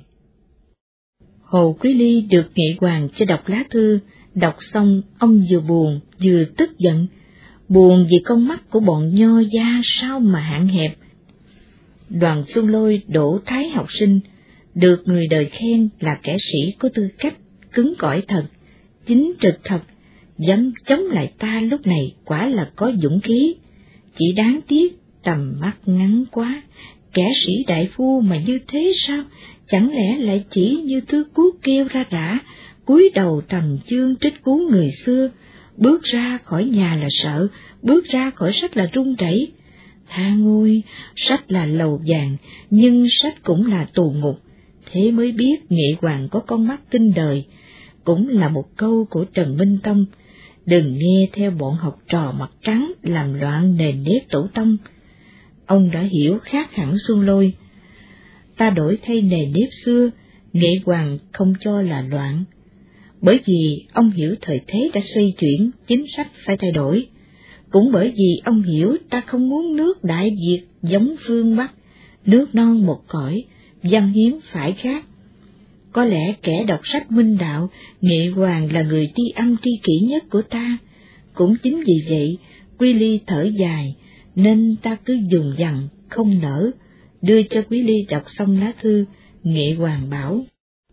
Hồ Quý Ly được Nghệ Hoàng cho đọc lá thư, đọc xong ông vừa buồn vừa tức giận, buồn vì con mắt của bọn nho gia sao mà hạn hẹp. Đoàn Xuân Lôi đỗ Thái học sinh, được người đời khen là kẻ sĩ có tư cách, cứng cỏi thật, chính trực thật, dám chống lại ta lúc này quả là có dũng khí. Chỉ đáng tiếc tầm mắt ngắn quá, kẻ sĩ đại phu mà như thế sao, chẳng lẽ lại chỉ như thứ cuốc kêu ra rã, cúi đầu tầm chương trích cú người xưa, bước ra khỏi nhà là sợ, bước ra khỏi sách là run rẩy. Tha ngôi, sách là lầu vàng, nhưng sách cũng là tù ngục, thế mới biết Nghệ Hoàng có con mắt tinh đời. Cũng là một câu của Trần Minh Tông, đừng nghe theo bọn học trò mặt trắng làm loạn nền nếp tổ tông. Ông đã hiểu khác hẳn Xuân Lôi. Ta đổi thay nền nếp xưa, Nghệ Hoàng không cho là loạn, bởi vì ông hiểu thời thế đã xoay chuyển, chính sách phải thay đổi. Cũng bởi vì ông hiểu ta không muốn nước Đại Việt giống phương Bắc, nước non một cõi, văn hiến phải khác. Có lẽ kẻ đọc sách Minh Đạo, Nghệ Hoàng là người tri âm tri kỷ nhất của ta. Cũng chính vì vậy, Quý Ly thở dài, nên ta cứ dùng dằng, không nở. Đưa cho Quý Ly đọc xong lá thư, Nghệ Hoàng bảo: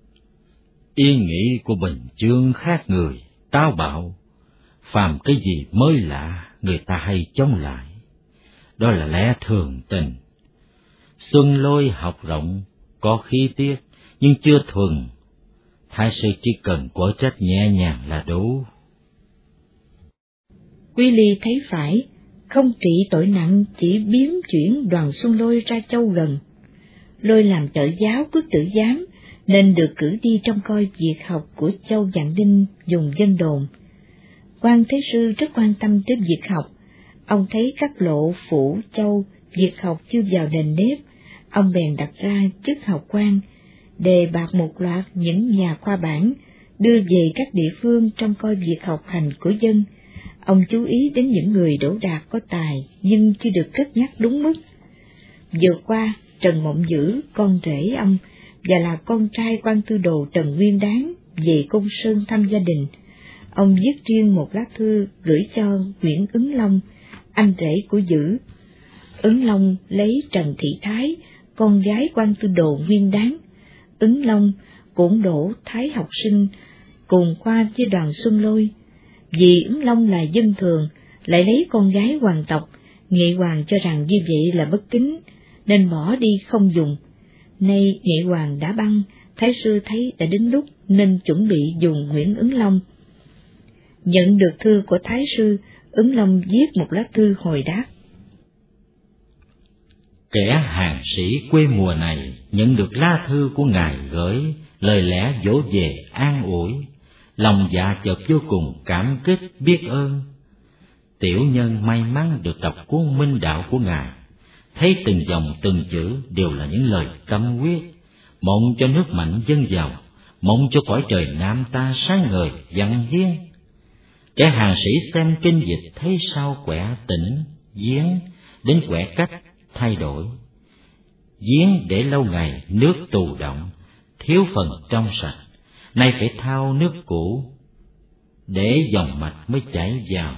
Ý nghĩ của Bình Chương khác người, táo bạo. Phàm cái gì mới lạ, người ta hay chống lại. Đó là lẽ thường tình. Xuân Lôi học rộng, có khí tiết, nhưng chưa thuần. Thái Sư chỉ cần quở trách nhẹ nhàng là đủ. Quý Ly thấy phải, không trị tội nặng, chỉ biếm chuyển Đoàn Xuân Lôi ra Châu gần. Lôi làm trợ giáo quốc tử giám, nên được cử đi trông coi việc học của Châu Vạn Ninh dùng dân đồn. Quan Thế Sư rất quan tâm đến việc học, ông thấy các lộ phủ Châu việc học chưa vào nền nếp, ông bèn đặt ra chức học quan, đề bạt một loạt những nhà khoa bảng, đưa về các địa phương trông coi việc học hành của dân. Ông chú ý đến những người đỗ đạt có tài nhưng chưa được cất nhắc đúng mức. Vừa qua, Trần Mộng Dữ, con rể ông, và là con trai quan tư đồ Trần Nguyên Đáng, về Côn Sơn thăm gia đình. Ông viết riêng một lá thư gửi cho Nguyễn Ứng Long, anh rể của Dữ. Ứng Long lấy Trần Thị Thái, con gái quan tư đồ Nguyên Đáng. Ứng Long cũng đỗ Thái học sinh, cùng khoa với Đoàn Xuân Lôi. Vì Ứng Long là dân thường, lại lấy con gái hoàng tộc, Nghệ Hoàng cho rằng như vậy là bất kính, nên bỏ đi không dùng. Nay Nghệ Hoàng đã băng, Thái sư thấy đã đến lúc nên chuẩn bị dùng Nguyễn Ứng Long. Nhận được thư của Thái sư, Ứng Long viết một lá thư hồi đáp. Kẻ hàng sĩ quê mùa này nhận được lá thư của ngài gửi, lời lẽ dỗ về an ủi, lòng dạ chợt vô cùng cảm kích biết ơn. Tiểu nhân may mắn được đọc cuốn Minh Đạo của ngài, thấy từng dòng từng chữ đều là những lời tâm quyết, mong cho nước mạnh dân giàu, mong cho cõi trời Nam ta sáng ngời văn hiến. Kẻ hàng sĩ xem kinh dịch thấy sao quẻ tỉnh, giếng, đến quẻ cách, thay đổi. Giếng để lâu ngày nước tù động, thiếu phần trong sạch, nay phải thao nước cũ, để dòng mạch mới chảy vào.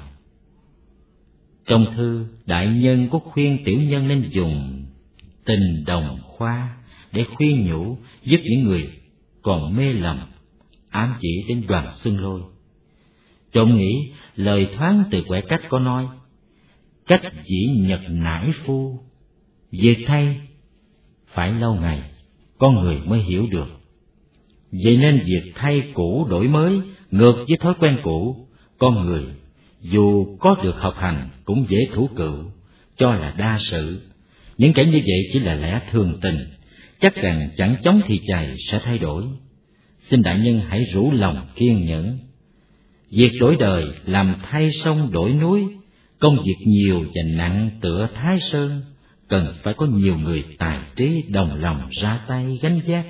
Trong thư, đại nhân có khuyên tiểu nhân nên dùng tình đồng khoa để khuyên nhủ giúp những người còn mê lầm, ám chỉ đến Đoàn Xuân Lôi. Trộm nghĩ lời thoáng từ quẻ cách có nói, cách dĩ nhật nải phu, việc thay phải lâu ngày con người mới hiểu được. Vậy nên việc thay cũ đổi mới ngược với thói quen cũ, con người dù có được học hành cũng dễ thủ cựu, cho là đa sự. Những kẻ như vậy chỉ là lẽ thường tình, chắc rằng chẳng chóng thì chày sẽ thay đổi. Xin đại nhân hãy rủ lòng kiên nhẫn. Việc đổi đời làm thay sông đổi núi, công việc nhiều và nặng tựa Thái Sơn, cần phải có nhiều người tài trí đồng lòng ra tay gánh vác.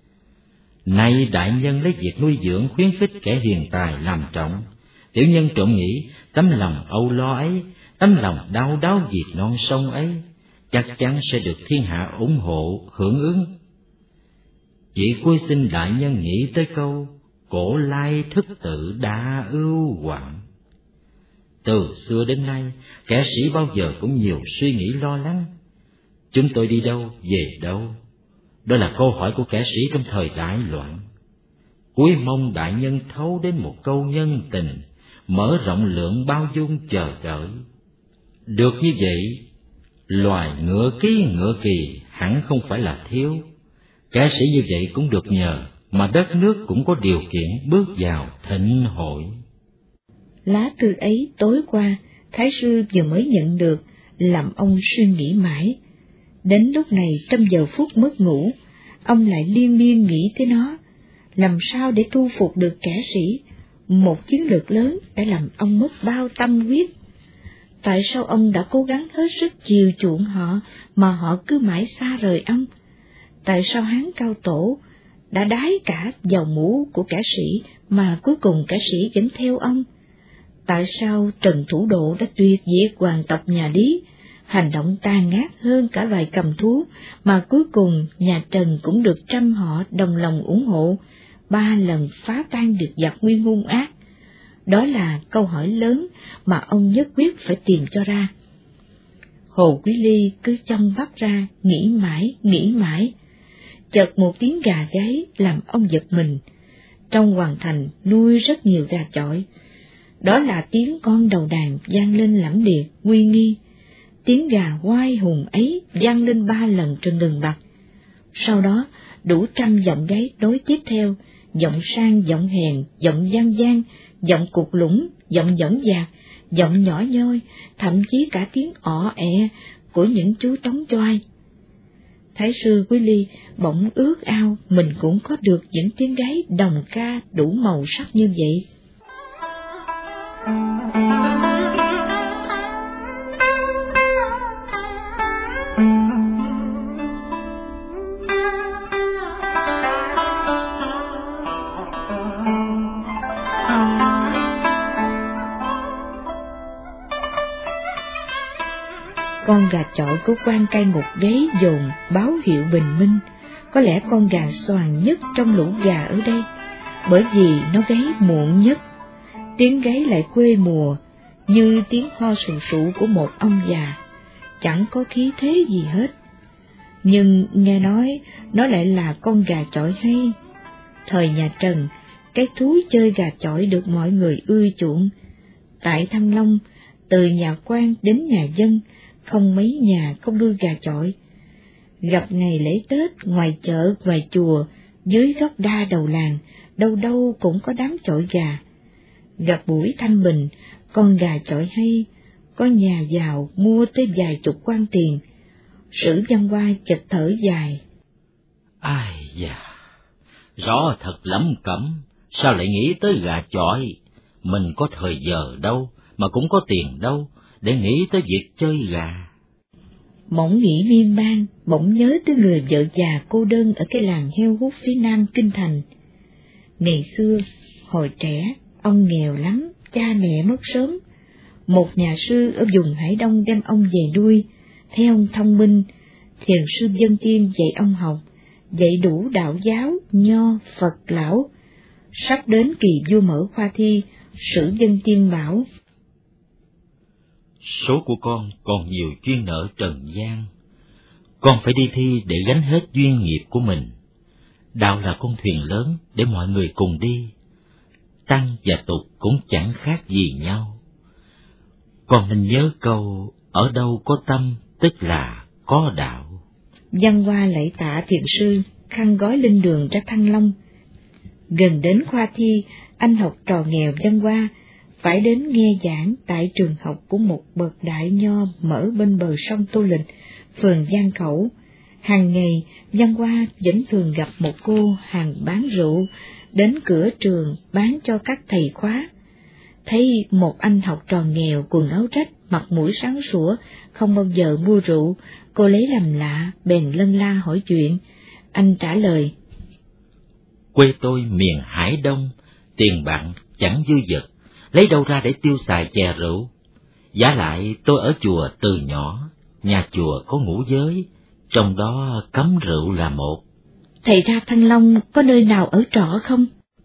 Nay đại nhân lấy việc nuôi dưỡng khuyến khích kẻ hiền tài làm trọng, tiểu nhân trộm nghĩ tấm lòng âu lo ấy, tấm lòng đau đáu việc non sông ấy, chắc chắn sẽ được thiên hạ ủng hộ hưởng ứng. Chỉ cuối xin đại nhân nghĩ tới câu cổ lai thức tự đa ưu hoạn. Từ xưa đến nay, kẻ sĩ bao giờ cũng nhiều suy nghĩ lo lắng. Chúng tôi đi đâu, về đâu? Đó là câu hỏi của kẻ sĩ trong thời đại loạn. Cuối mong đại nhân thấu đến một câu nhân tình, mở rộng lượng bao dung chờ đợi. Được như vậy, loài ngựa ký ngựa kỳ hẳn không phải là thiếu. Kẻ sĩ như vậy cũng được nhờ, mà đất nước cũng có điều kiện bước vào thịnh hội. Lá thư ấy tối qua, Thái sư vừa mới nhận được, làm ông suy nghĩ mãi. Đến lúc này trong giờ phút mất ngủ, ông lại liên miên nghĩ tới nó. Làm sao để thu phục được kẻ sĩ? Một chiến lược lớn đã làm ông mất bao tâm huyết. Tại sao ông đã cố gắng hết sức chiều chuộng họ mà họ cứ mãi xa rời ông? Tại sao Hán Cao Tổ đã đái cả vào mũ của kẻ sĩ mà cuối cùng kẻ sĩ vẫn theo ông? Tại sao Trần Thủ Độ đã tuyệt diệt hoàng tộc nhà Lý, hành động tàn ác hơn cả loài cầm thú, mà cuối cùng nhà Trần cũng được trăm họ đồng lòng ủng hộ, ba lần phá tan được giặc Nguyên hung ác? Đó là câu hỏi lớn mà ông nhất quyết phải tìm cho ra. Hồ Quý Ly cứ chông vắt ra, nghĩ mãi, nghĩ mãi. Chợt một tiếng gà gáy làm ông giật mình. Trong hoàng thành nuôi rất nhiều gà chọi. Đó là tiếng con đầu đàn vang lên lẫm liệt, uy nghi. Tiếng gà oai hùng ấy vang lên ba lần trên ngừng bặt. Sau đó, đủ trăm giọng gáy đối tiếp theo, giọng sang, giọng hèn, giọng gian gian, giọng cục lũng, giọng dõng dạc, giọng nhỏ nhoi, thậm chí cả tiếng ọ ẹ của những chú trống choai. Thái sư Quý Ly bỗng ước ao mình cũng có được những tiếng gáy đồng ca đủ màu sắc như vậy. con gà chọi của quan cai ngục gáy dồn báo hiệu bình minh, có lẽ con gà xoàn nhất trong lũ gà ở đây, bởi vì nó gáy muộn nhất. Tiếng gáy lại quê mùa, như tiếng ho sù sụ của một ông già, chẳng có khí thế gì hết. Nhưng nghe nói nó lại là con gà chọi hay. Thời nhà Trần, cái thú chơi gà chọi được mọi người ưa chuộng. Tại Thăng Long, từ nhà quan đến nhà dân, không mấy nhà không nuôi gà chọi. Gặp ngày lễ Tết, ngoài chợ, ngoài chùa, dưới gốc đa đầu làng, đâu đâu cũng có đám chọi gà. Gặp buổi thanh bình, con gà chọi hay, có nhà giàu mua tới vài chục quan tiền. Sử Văn Hoa chợt thở dài. Ai da, rõ thật lắm cẩm, sao lại nghĩ tới gà chọi? Mình có thời giờ đâu, mà cũng có tiền đâu, để nghĩ tới việc chơi gà. Bỗng nghĩ miên man, bỗng nhớ tới người vợ già cô đơn ở cái làng heo hút phía nam kinh thành. Ngày xưa, hồi trẻ, ông nghèo lắm, cha mẹ mất sớm. Một nhà sư ở vùng Hải Đông đem ông về nuôi, thấy ông thông minh, thiền sư Dân Tiên dạy ông học, dạy đủ đạo giáo, nho, Phật, lão. Sắp đến kỳ vua mở khoa thi, Sử Dân Tiên bảo: số của con còn nhiều duyên nợ trần gian, con phải đi thi để gánh hết duyên nghiệp của mình. Đạo là con thuyền lớn để mọi người cùng đi, tăng và tục cũng chẳng khác gì nhau. Con nên nhớ câu ở đâu có tâm tức là có đạo. Văn Hoa lạy tạ thiền sư, khăn gói lên đường ra Thăng Long. Gần đến khoa thi, anh học trò nghèo Văn Hoa phải đến nghe giảng tại trường học của một bậc đại nho mở bên bờ sông Tô Lịch, phường Giang Khẩu. Hàng ngày, Văn Hoa vẫn thường gặp một cô hàng bán rượu đến cửa trường bán cho các thầy khóa. Thấy một anh học trò nghèo quần áo rách, mặt mũi sáng sủa, không bao giờ mua rượu, cô lấy làm lạ, bèn lân la hỏi chuyện. Anh trả lời: quê tôi miền Hải Đông, tiền bạc chẳng dư dật, lấy đâu ra để tiêu xài chè rượu. Vả lại tôi ở chùa từ nhỏ, nhà chùa có ngũ giới, trong đó cấm rượu là một. Thầy ra Thăng Long có nơi nào ở trọ không?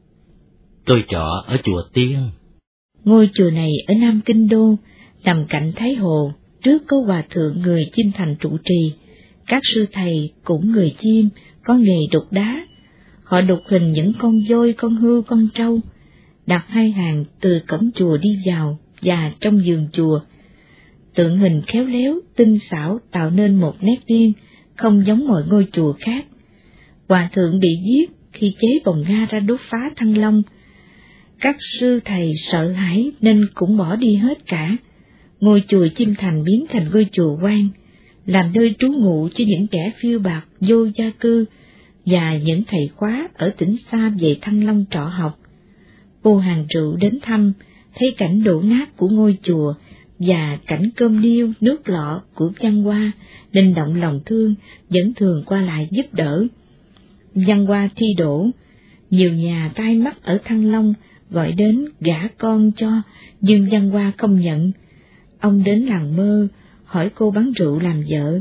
Tôi trọ ở chùa Tiên. Ngôi chùa này ở Nam Kinh Đô, nằm cạnh Thái Hồ, trước có hòa thượng người Chiêm Thành trụ trì. Các sư thầy cũng người Chiêm, có nghề đục đá. Họ đục hình những con voi, con hươu, con trâu, đặt hai hàng từ cổng chùa đi vào và trong vườn chùa. Tượng hình khéo léo, tinh xảo tạo nên một nét riêng, không giống mọi ngôi chùa khác. Hòa thượng bị giết khi chế bồng ga ra đốt phá Thăng Long. Các sư thầy sợ hãi nên cũng bỏ đi hết cả. Ngôi chùa Chiêm Thành biến thành ngôi chùa quan, làm nơi trú ngụ cho những kẻ phiêu bạc vô gia cư và những thầy khóa ở tỉnh xa về Thăng Long trọ học. Cô hàng rượu đến thăm, thấy cảnh đổ nát của ngôi chùa và cảnh cơm niêu nước lọ của Văn Hoa, nên động lòng thương, vẫn thường qua lại giúp đỡ. Văn Hoa thi đỗ, nhiều nhà tai mắt ở Thăng Long gọi đến gả con cho, nhưng Văn Hoa không nhận. Ông đến làng Mơ, hỏi cô bán rượu làm vợ.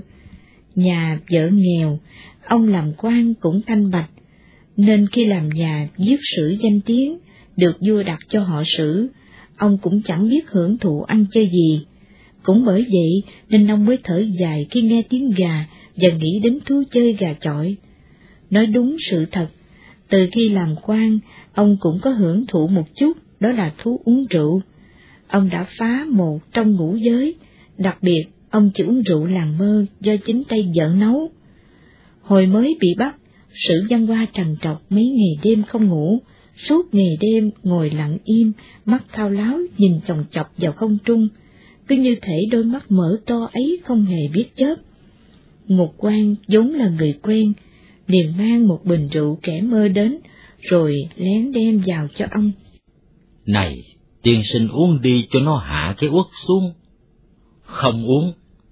Nhà vợ nghèo, ông làm quan cũng thanh bạch, nên khi làm nhà viết sử danh tiếng, được vua đặt cho họ Sử, ông cũng chẳng biết hưởng thụ ăn chơi gì. Cũng bởi vậy nên ông mới thở dài khi nghe tiếng gà và nghĩ đến thú chơi gà chọi. Nói đúng sự thật, từ khi làm quan, ông cũng có hưởng thụ một chút, đó là thú uống rượu. Ông đã phá một trong ngũ giới, đặc biệt ông chỉ uống rượu làng Mơ do chính tay vợ nấu. Hồi mới bị bắt, Sử Văn Hoa trằn trọc mấy ngày đêm không ngủ, suốt ngày đêm ngồi lặng im, mắt thao láo nhìn chòng chọc vào không trung, cứ như thể đôi mắt mở to ấy không hề biết chớp. Ngục quan vốn là người quen, liền mang một bình rượu kẻ Mơ đến, rồi lén đem vào cho ông. Này, tiên sinh uống đi cho nó hạ cái uất xuống. Không uống.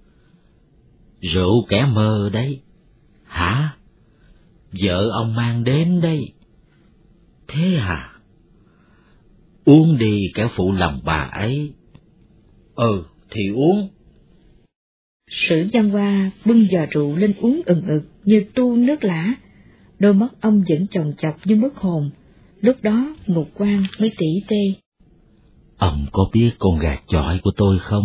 Rượu kẻ Mơ đấy. Hả? Vợ ông mang đến đây. Thế à? Uống đi kẻ phụ lòng bà ấy. Ừ, thì uống. Sử Văn Hoa bưng giò rượu lên uống ừng ực như tu nước lã, đôi mắt ông vẫn chòng chọc như mất hồn. Lúc đó Ngục Quan mới tỉ tê. Ông có biết con gà chọi của tôi không?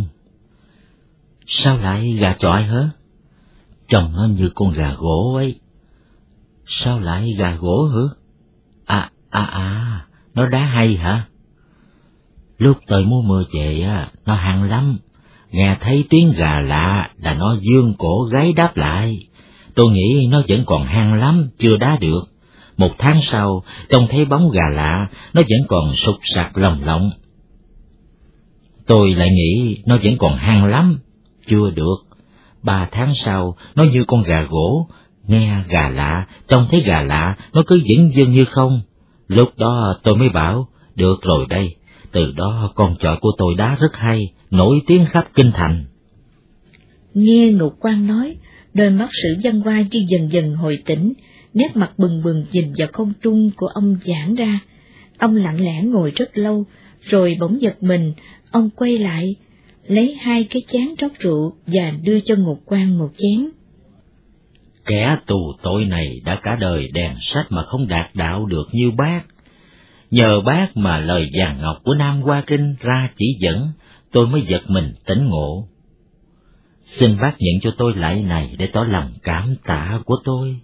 Sao lại gà chọi hả? Trông nó như con gà gỗ ấy. Sao lại gà gỗ hả? À, à, à, nó đá hay hả? Lúc tôi mua mưa về á, nó hăng lắm. Nghe thấy tiếng gà lạ là nó dương cổ gáy đáp lại. Tôi nghĩ nó vẫn còn hăng lắm, chưa đá được. Một tháng sau, trông thấy bóng gà lạ, nó vẫn còn sục sặc lồng lộng. Tôi lại nghĩ nó vẫn còn hăng lắm, chưa được. Ba tháng sau, nó như con gà gỗ, nghe gà lạ, trông thấy gà lạ, nó cứ vững vâng như không. Lúc đó tôi mới bảo, được rồi đây, từ đó con chọi của tôi đá rất hay, nổi tiếng khắp kinh thành. Nghe Ngục Quan nói, đôi mắt Sử Văn Hoa như dần dần hồi tỉnh, nét mặt bừng bừng nhìn vào không trung của ông giãn ra. Ông lặng lẽ ngồi rất lâu, rồi bỗng giật mình, ông quay lại, lấy hai cái chén rót rượu và đưa cho Ngục Quan một chén. Kẻ tù tội này đã cả đời đèn sách mà không đạt đạo được như bác. Nhờ bác mà lời vàng ngọc của Nam Hoa Kinh ra chỉ dẫn, tôi mới giật mình tỉnh ngộ. Xin bác nhận cho tôi lạy này để tỏ lòng cảm tạ của tôi.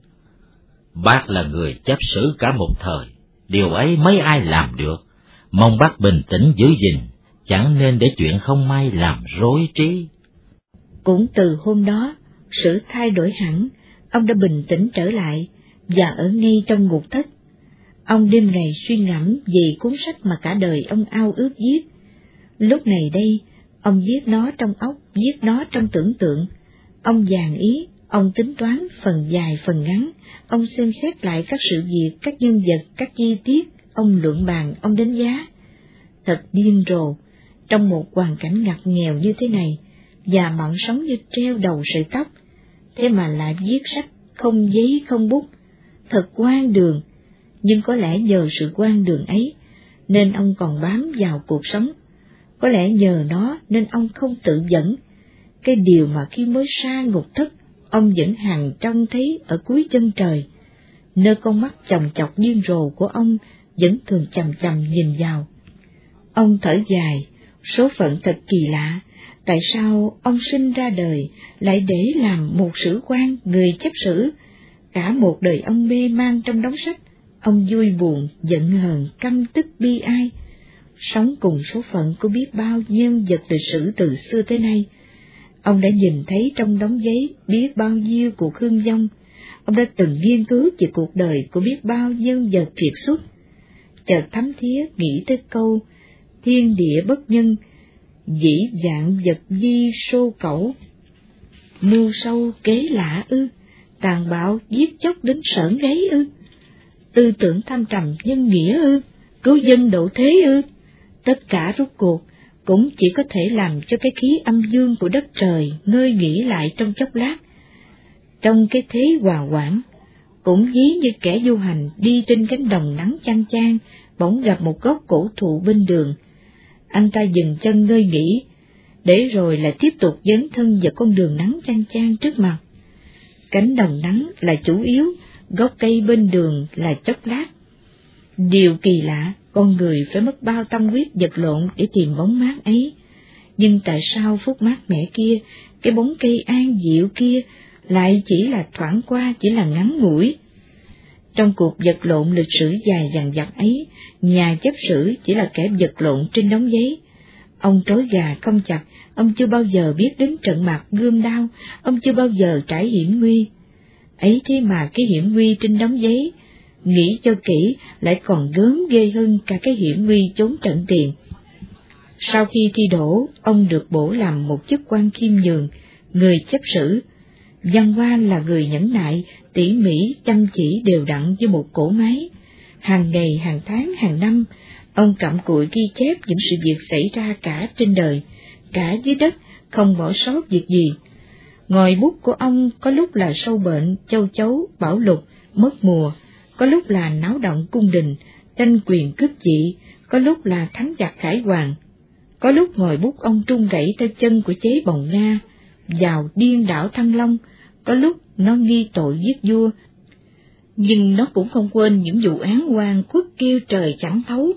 Bác là người chấp xử cả một thời, điều ấy mấy ai làm được. Mong bác bình tĩnh giữ gìn, chẳng nên để chuyện không may làm rối trí. Cũng từ hôm đó, Sử thay đổi hẳn, ông đã bình tĩnh trở lại, và ở ngay trong ngục thất. Ông đêm ngày suy ngẫm về cuốn sách mà cả đời ông ao ước viết. Lúc này đây, ông viết nó trong óc, viết nó trong tưởng tượng. Ông dàn ý, ông tính toán phần dài phần ngắn, ông xem xét lại các sự việc, các nhân vật, các chi tiết, ông luận bàn, ông đánh giá. Thật điên rồ, trong một hoàn cảnh ngặt nghèo như thế này, và mạng sống như treo đầu sợi tóc, thế mà lại viết sách không giấy không bút, thật hoang đường. Nhưng có lẽ nhờ sự hoang đường ấy, nên ông còn bám vào cuộc sống. Có lẽ nhờ nó nên ông không tự dẫn, cái điều mà khi mới xa ngục thất, ông vẫn hằng trông thấy ở cuối chân trời, nơi con mắt chòng chọc điên rồ của ông vẫn thường chằm chằm nhìn vào. Ông thở dài, số phận thật kỳ lạ, tại sao ông sinh ra đời lại để làm một sử quan, người chấp xử? Cả một đời ông mê man trong đống sách, ông vui buồn, giận hờn, căm tức, bi ai. Sống cùng số phận của biết bao nhân vật lịch sử từ xưa tới nay. Ông đã nhìn thấy trong đống giấy biết bao nhiêu cuộc hương vong. Ông đã từng nghiên cứu về cuộc đời của biết bao nhân vật kiệt xuất. Chợt thấm thía nghĩ tới câu thiên địa bất nhân, dĩ dạng vật di sô cẩu, mưu sâu kế lạ ư, tàn bạo giết chóc đến sởn gáy ư, tư tưởng thâm trầm nhân nghĩa ư, cứu dân độ thế ư. Tất cả rốt cuộc cũng chỉ có thể làm cho cái khí âm dương của đất trời ngơi nghỉ lại trong chốc lát. Trong cái thế hòa hoãn, cũng ví như kẻ du hành đi trên cánh đồng nắng chang chang, bỗng gặp một gốc cổ thụ bên đường. Anh ta dừng chân ngơi nghỉ, để rồi lại tiếp tục dấn thân vào con đường nắng chang chang trước mặt. Cánh đồng nắng là chủ yếu, gốc cây bên đường là chốc lát. Điều kỳ lạ, con người phải mất bao tâm huyết vật lộn để tìm bóng mát ấy. Nhưng tại sao phút mát mẻ kia, cái bóng cây an dịu kia, lại chỉ là thoảng qua, chỉ là ngắn ngủi? Trong cuộc vật lộn lịch sử dài dằng dặc ấy, nhà chấp sử chỉ là kẻ vật lộn trên đống giấy. Ông trói gà không chặt, ông chưa bao giờ biết đến trận mạc gươm đao, ông chưa bao giờ trải hiểm nguy. Ấy thế mà cái hiểm nguy trên đống giấy, nghĩ cho kỹ lại còn gớm ghê hơn cả cái hiểm nguy trốn trận tiền. Sau khi thi đỗ, ông được bổ làm một chức quan khiêm nhường, người chấp sử. Văn Hoa là người nhẫn nại, tỉ mỉ, chăm chỉ đều đặn như một cỗ máy. Hàng ngày, hàng tháng, hàng năm, ông cặm cụi ghi chép những sự việc xảy ra cả trên đời, cả dưới đất, không bỏ sót việc gì. Ngòi bút của ông có lúc là sâu bệnh, châu chấu, bão lụt, mất mùa, có lúc là náo động cung đình, tranh quyền cướp dị, có lúc là thắng giặc khải hoàn. Có lúc ngòi bút ông trung rẩy theo chân của chế bồng Nga, vào điên đảo Thăng Long, có lúc nó nghi tội giết vua, nhưng nó cũng không quên những vụ án oan khuất kêu trời chẳng thấu.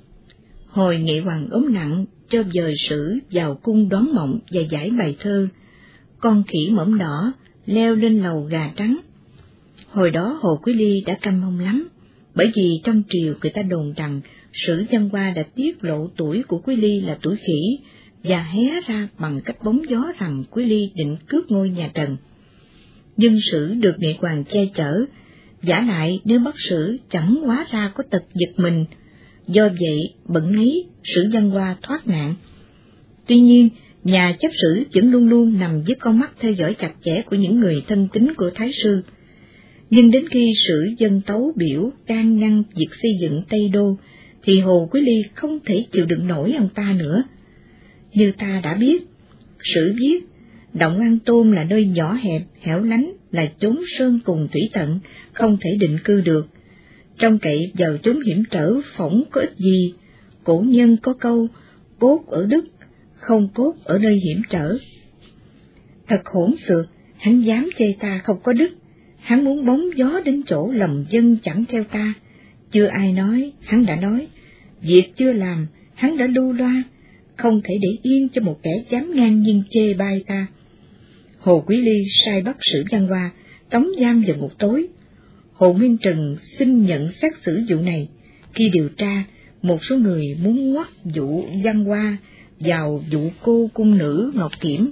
Hồi Nghệ Hoàng ốm nặng, cho dời Sử vào cung đoán mộng và giải bài thơ Con khỉ mõm đỏ leo lên lầu gà trắng. Hồi đó Hồ Quý Ly đã căm hông lắm, bởi vì trong triều người ta đồn rằng Sử Văn Hoa đã tiết lộ tuổi của Quý Ly là tuổi khỉ, và hé ra bằng cách bóng gió rằng Quý Ly định cướp ngôi nhà Trần. Nhưng Sử được Nghệ Hoàng che chở, giả lại nếu bắt Sử chẳng hóa ra có tật giật mình, do vậy bận ấy Sử Văn Hoa thoát nạn. Tuy nhiên, nhà chấp Sử vẫn luôn luôn nằm dưới con mắt theo dõi chặt chẽ của những người thân tín của Thái sư. Nhưng đến khi Sử dân tấu biểu can ngăn việc xây dựng Tây Đô, thì Hồ Quý Ly không thể chịu đựng nổi ông ta nữa. Như ta đã biết, Sử viết, Động An Tôn là nơi nhỏ hẹp, hẻo lánh, là chốn sơn cùng thủy tận, không thể định cư được. Trong cậy vào chốn hiểm trở phỏng có ích gì, cổ nhân có câu, cốt ở đức, không cốt ở nơi hiểm trở. Thật hỗn xược, hắn dám chê ta không có đức, hắn muốn bóng gió đến chỗ lòng dân chẳng theo ta. Chưa ai nói, hắn đã nói, việc chưa làm, hắn đã lưu loa, không thể để yên cho một kẻ dám ngang nhiên chê bai ta. Hồ Quý Ly sai bắt Sử Văn Hoa, tống giam vào ngục tối. Hồ Nguyên Trừng xin nhận xét xử vụ này. Khi điều tra, một số người muốn ngoắt vụ Văn Hoa vào vụ cô cung nữ Ngọc Kiểm.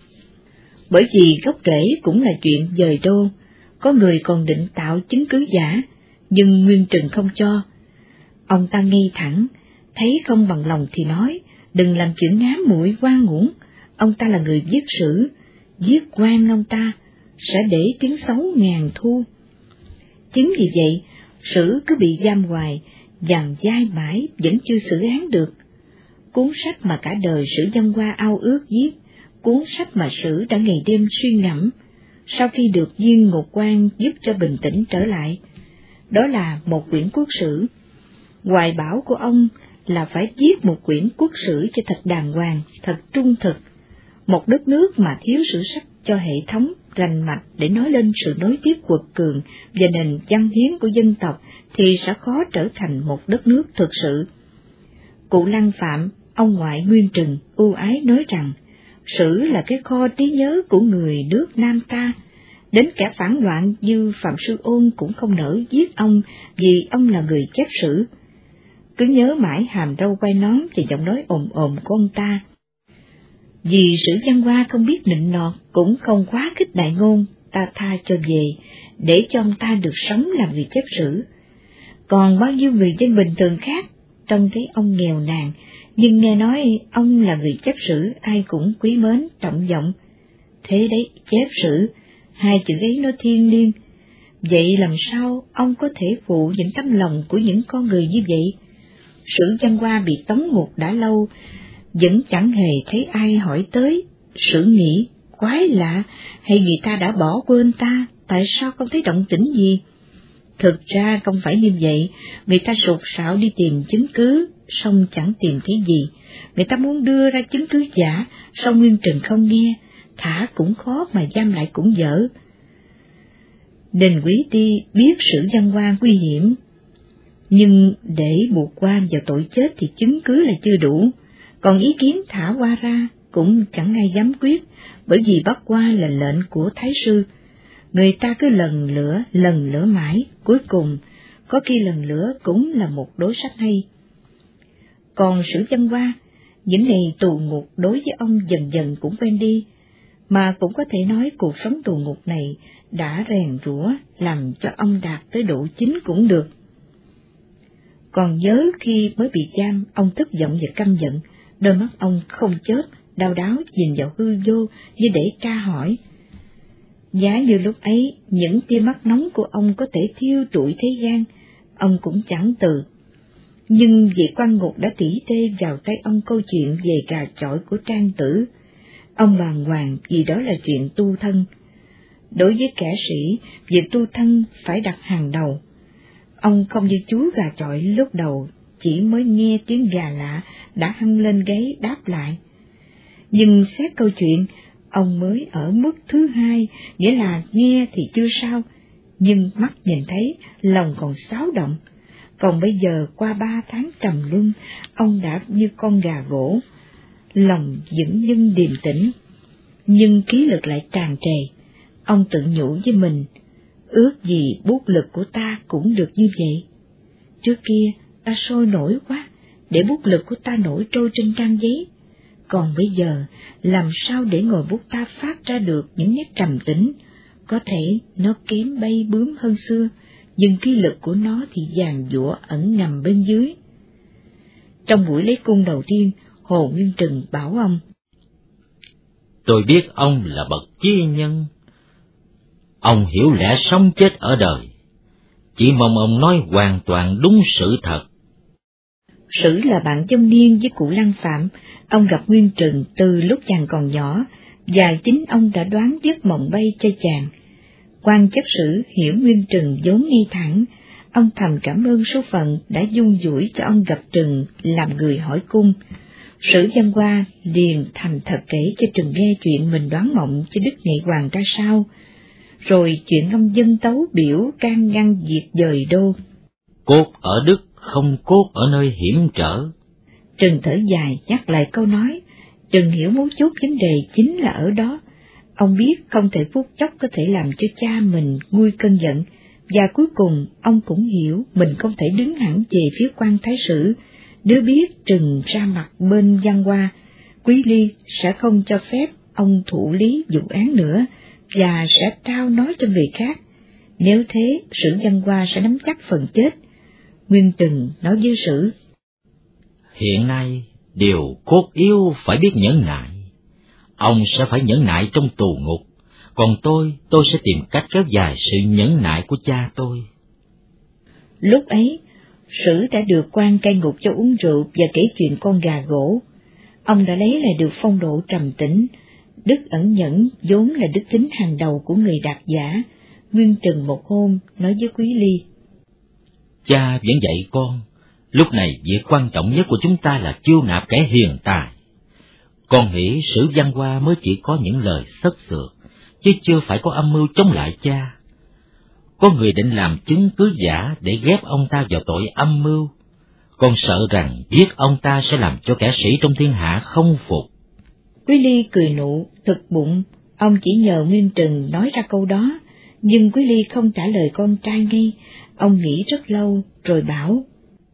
Bởi vì gốc rễ cũng là chuyện dời đô, có người còn định tạo chứng cứ giả, nhưng Nguyên Trừng không cho. Ông ta ngay thẳng, thấy không bằng lòng thì nói, đừng làm chuyện ngám muội oan uổng. Ông ta là người viết sử, giết quan ông ta sẽ để tiếng xấu ngàn thu. Chính vì vậy, Sử cứ bị giam hoài, dằn dai mãi vẫn chưa xử án được. Cuốn sách mà cả đời Sử Văn Hoa ao ước viết, cuốn sách mà Sử đã ngày đêm suy ngẫm, sau khi được viên ngục quan giúp cho bình tĩnh trở lại, đó là một quyển quốc sử. Hoài bão của ông là phải viết một quyển quốc sử cho thật đàng hoàng, thật trung thực. Một đất nước mà thiếu sử sách cho hệ thống rành mạch để nói lên sự nối tiếp quật cường và nền văn hiến của dân tộc thì sẽ khó trở thành một đất nước thực sự. Cụ Lăng Phạm, ông ngoại Nguyên Trừng, ưu ái nói rằng, sử là cái kho trí nhớ của người nước Nam ta. Đến kẻ phản loạn như Phạm Sư Ôn cũng không nỡ giết ông vì ông là người chép sử. Cứ nhớ mãi hàm râu quai nón và giọng nói ồm ồm của ông ta. Vì Sử Văn Hoa không biết nịnh nọt, cũng không quá khích đại ngôn, ta tha cho về, để cho ông ta được sống làm người chép sử. Còn bao nhiêu người dân bình thường khác, trông thấy ông nghèo nàn, nhưng nghe nói ông là người chép sử, ai cũng quý mến, trọng vọng. Thế đấy, chép sử, hai chữ ấy nó thiêng liêng. Vậy làm sao ông có thể phụ những tấm lòng của những con người như vậy? Sử Văn Hoa bị tống ngục đã lâu, vẫn chẳng hề thấy ai hỏi tới. Sử nghĩ, quái lạ, hay người ta đã bỏ quên ta, tại sao không thấy động tĩnh gì? Thực ra không phải như vậy, người ta sụt sạo đi tìm chứng cứ, song chẳng tìm thấy gì. Người ta muốn đưa ra chứng cứ giả, song Nguyên Trừng không nghe, thả cũng khó mà giam lại cũng dở. Đình Quý Ti biết Sử Văn Hoa nguy hiểm, nhưng để buộc quan vào tội chết thì chứng cứ là chưa đủ, còn ý kiến thả qua ra cũng chẳng ai dám quyết, bởi vì bắt qua là lệnh của Thái sư. Người ta cứ lần lữa, lần lữa mãi, cuối cùng, có khi lần lữa cũng là một đối sách hay. Còn Sử Văn Hoa, những ngày tù ngục đối với ông dần dần cũng quen đi, mà cũng có thể nói cuộc sống tù ngục này đã rèn rũa, làm cho ông đạt tới độ chính cũng được. Còn nhớ khi mới bị giam, ông tức giận và căm giận, đôi mắt ông không chớp, đau đáu nhìn vào hư vô như để tra hỏi. Giá như lúc ấy, những tia mắt nóng của ông có thể thiêu trụi thế gian, ông cũng chẳng từ. Nhưng vị quan ngục đã tỉ tê vào tay ông câu chuyện về gà chọi của Trang Tử. Ông bàng hoàng vì đó là chuyện tu thân. Đối với kẻ sĩ, việc tu thân phải đặt hàng đầu. Ông không như chú gà chọi lúc đầu, chỉ mới nghe tiếng gà lạ đã hăng lên gáy đáp lại. Nhưng xét câu chuyện, ông mới ở mức thứ hai, nghĩa là nghe thì chưa sao, nhưng mắt nhìn thấy, lòng còn xáo động. Còn bây giờ qua ba tháng trầm luân, ông đã như con gà gỗ, lòng dửng dưng điềm tĩnh, nhưng khí lực lại tràn trề. Ông tự nhủ với mình, ước gì bút lực của ta cũng được như vậy. Trước kia ta sôi nổi quá, để bút lực của ta nổi trôi trên trang giấy. Còn bây giờ, làm sao để ngòi bút ta phát ra được những nét trầm tĩnh? Có thể nó kém bay bướm hơn xưa, nhưng khí lực của nó thì giàn giụa ẩn ngầm bên dưới. Trong buổi lấy cung đầu tiên, Hồ Nguyên Trừng bảo ông: Tôi biết ông là bậc chí nhân. Ông hiểu lẽ sống chết ở đời. Chỉ mong ông nói hoàn toàn đúng sự thật. Sử là bạn trong niên với cụ Lăng Phạm, ông gặp Nguyên Trừng từ lúc chàng còn nhỏ, và chính ông đã đoán giấc mộng bay cho chàng. Quan chấp Sử hiểu Nguyên Trừng vốn ngay thẳng, ông thầm cảm ơn số phận đã dung dũi cho ông gặp Trừng làm người hỏi cung. Sử Văn Hoa liền thành thật kể cho Trừng nghe chuyện mình đoán mộng cho Đức Nhị Hoàng ra sao, rồi chuyện ông dân tấu biểu can ngăn việc dời đô. Cốt ở Đức không cốt ở nơi hiểm trở. Trừng thở dài nhắc lại câu nói. Trừng hiểu mấu chốt vấn đề chính là ở đó. Ông biết không thể phút chốc có thể làm cho cha mình nguôi cơn giận, và cuối cùng ông cũng hiểu mình không thể đứng hẳn về phía quan thái sử. Nếu biết Trừng ra mặt bên Văn Hoa, Quý Ly sẽ không cho phép ông thụ lý vụ án nữa, và sẽ trao nói cho người khác. Nếu thế, Sử Văn Hoa sẽ nắm chắc phần chết. Nguyên Trừng nói với Sử: Hiện nay, điều cốt yếu phải biết nhẫn nại. Ông sẽ phải nhẫn nại trong tù ngục, còn tôi, tôi sẽ tìm cách kéo dài sự nhẫn nại của cha tôi. Lúc ấy, Sử đã được quan cai ngục cho uống rượu và kể chuyện con gà gỗ. Ông đã lấy lại được phong độ trầm tĩnh. Đức ẩn nhẫn vốn là đức tính hàng đầu của người đạt giả. Nguyên Trừng một hôm nói với Quý Ly: Cha vẫn dạy con, lúc này việc quan trọng nhất của chúng ta là chiêu nạp kẻ hiền tài. Con nghĩ Sử Văn Hoa mới chỉ có những lời sất sược, chứ chưa phải có âm mưu chống lại cha. Có người định làm chứng cứ giả để ghép ông ta vào tội âm mưu. Con sợ rằng giết ông ta sẽ làm cho kẻ sĩ trong thiên hạ không phục. Quý Ly cười nụ, thực bụng, ông chỉ nhờ Nguyên Trừng nói ra câu đó, nhưng Quý Ly không trả lời con trai ngay. Ông nghĩ rất lâu, rồi bảo: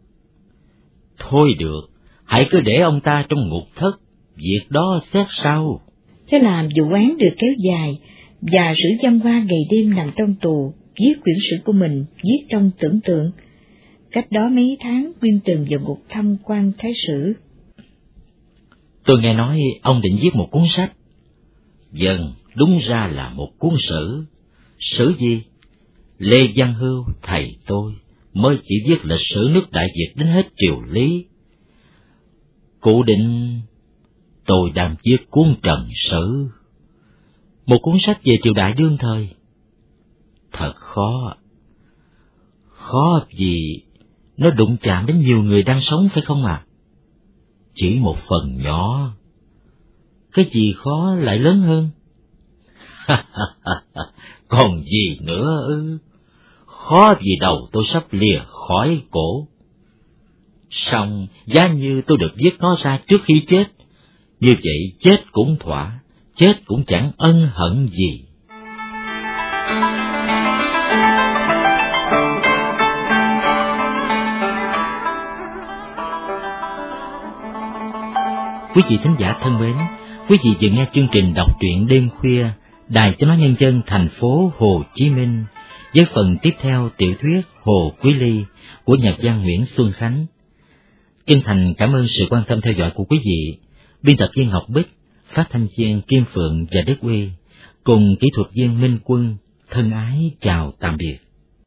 Thôi được, hãy cứ để ông ta trong ngục thất, việc đó xét sau. Thế là vụ án được kéo dài, và Sử Văn Hoa ngày đêm nằm trong tù, viết quyển sử của mình, viết trong tưởng tượng. Cách đó mấy tháng, Nguyên Trừng vào ngục thăm quan thái sử. Tôi nghe nói ông định viết một cuốn sách. Vâng, đúng ra là một cuốn sử. Sử gì? Lê Văn Hưu, thầy tôi, mới chỉ viết lịch sử nước Đại Việt đến hết triều Lý. Cụ định tôi đang viết cuốn Trần Sử, một cuốn sách về triều đại đương thời. Thật khó. Khó vì nó đụng chạm đến nhiều người đang sống, phải không ạ? À? Chỉ một phần nhỏ. Cái gì khó lại lớn hơn? Còn gì nữa ư? Khó vì đầu tôi sắp lìa khỏi cổ. Song giá như tôi được viết nó ra trước khi chết, như vậy chết cũng thỏa, chết cũng chẳng ân hận gì. Quý vị thính giả thân mến, quý vị vừa nghe chương trình đọc truyện đêm khuya Đài Tiếng nói Nhân dân thành phố Hồ Chí Minh với phần tiếp theo tiểu thuyết Hồ Quý Ly của nhà văn Nguyễn Xuân Khánh. Chân thành cảm ơn sự quan tâm theo dõi của quý vị. Biên tập viên Ngọc Bích, phát thanh viên Kim Phượng và Đức Uy cùng kỹ thuật viên Minh Quân thân ái chào tạm biệt.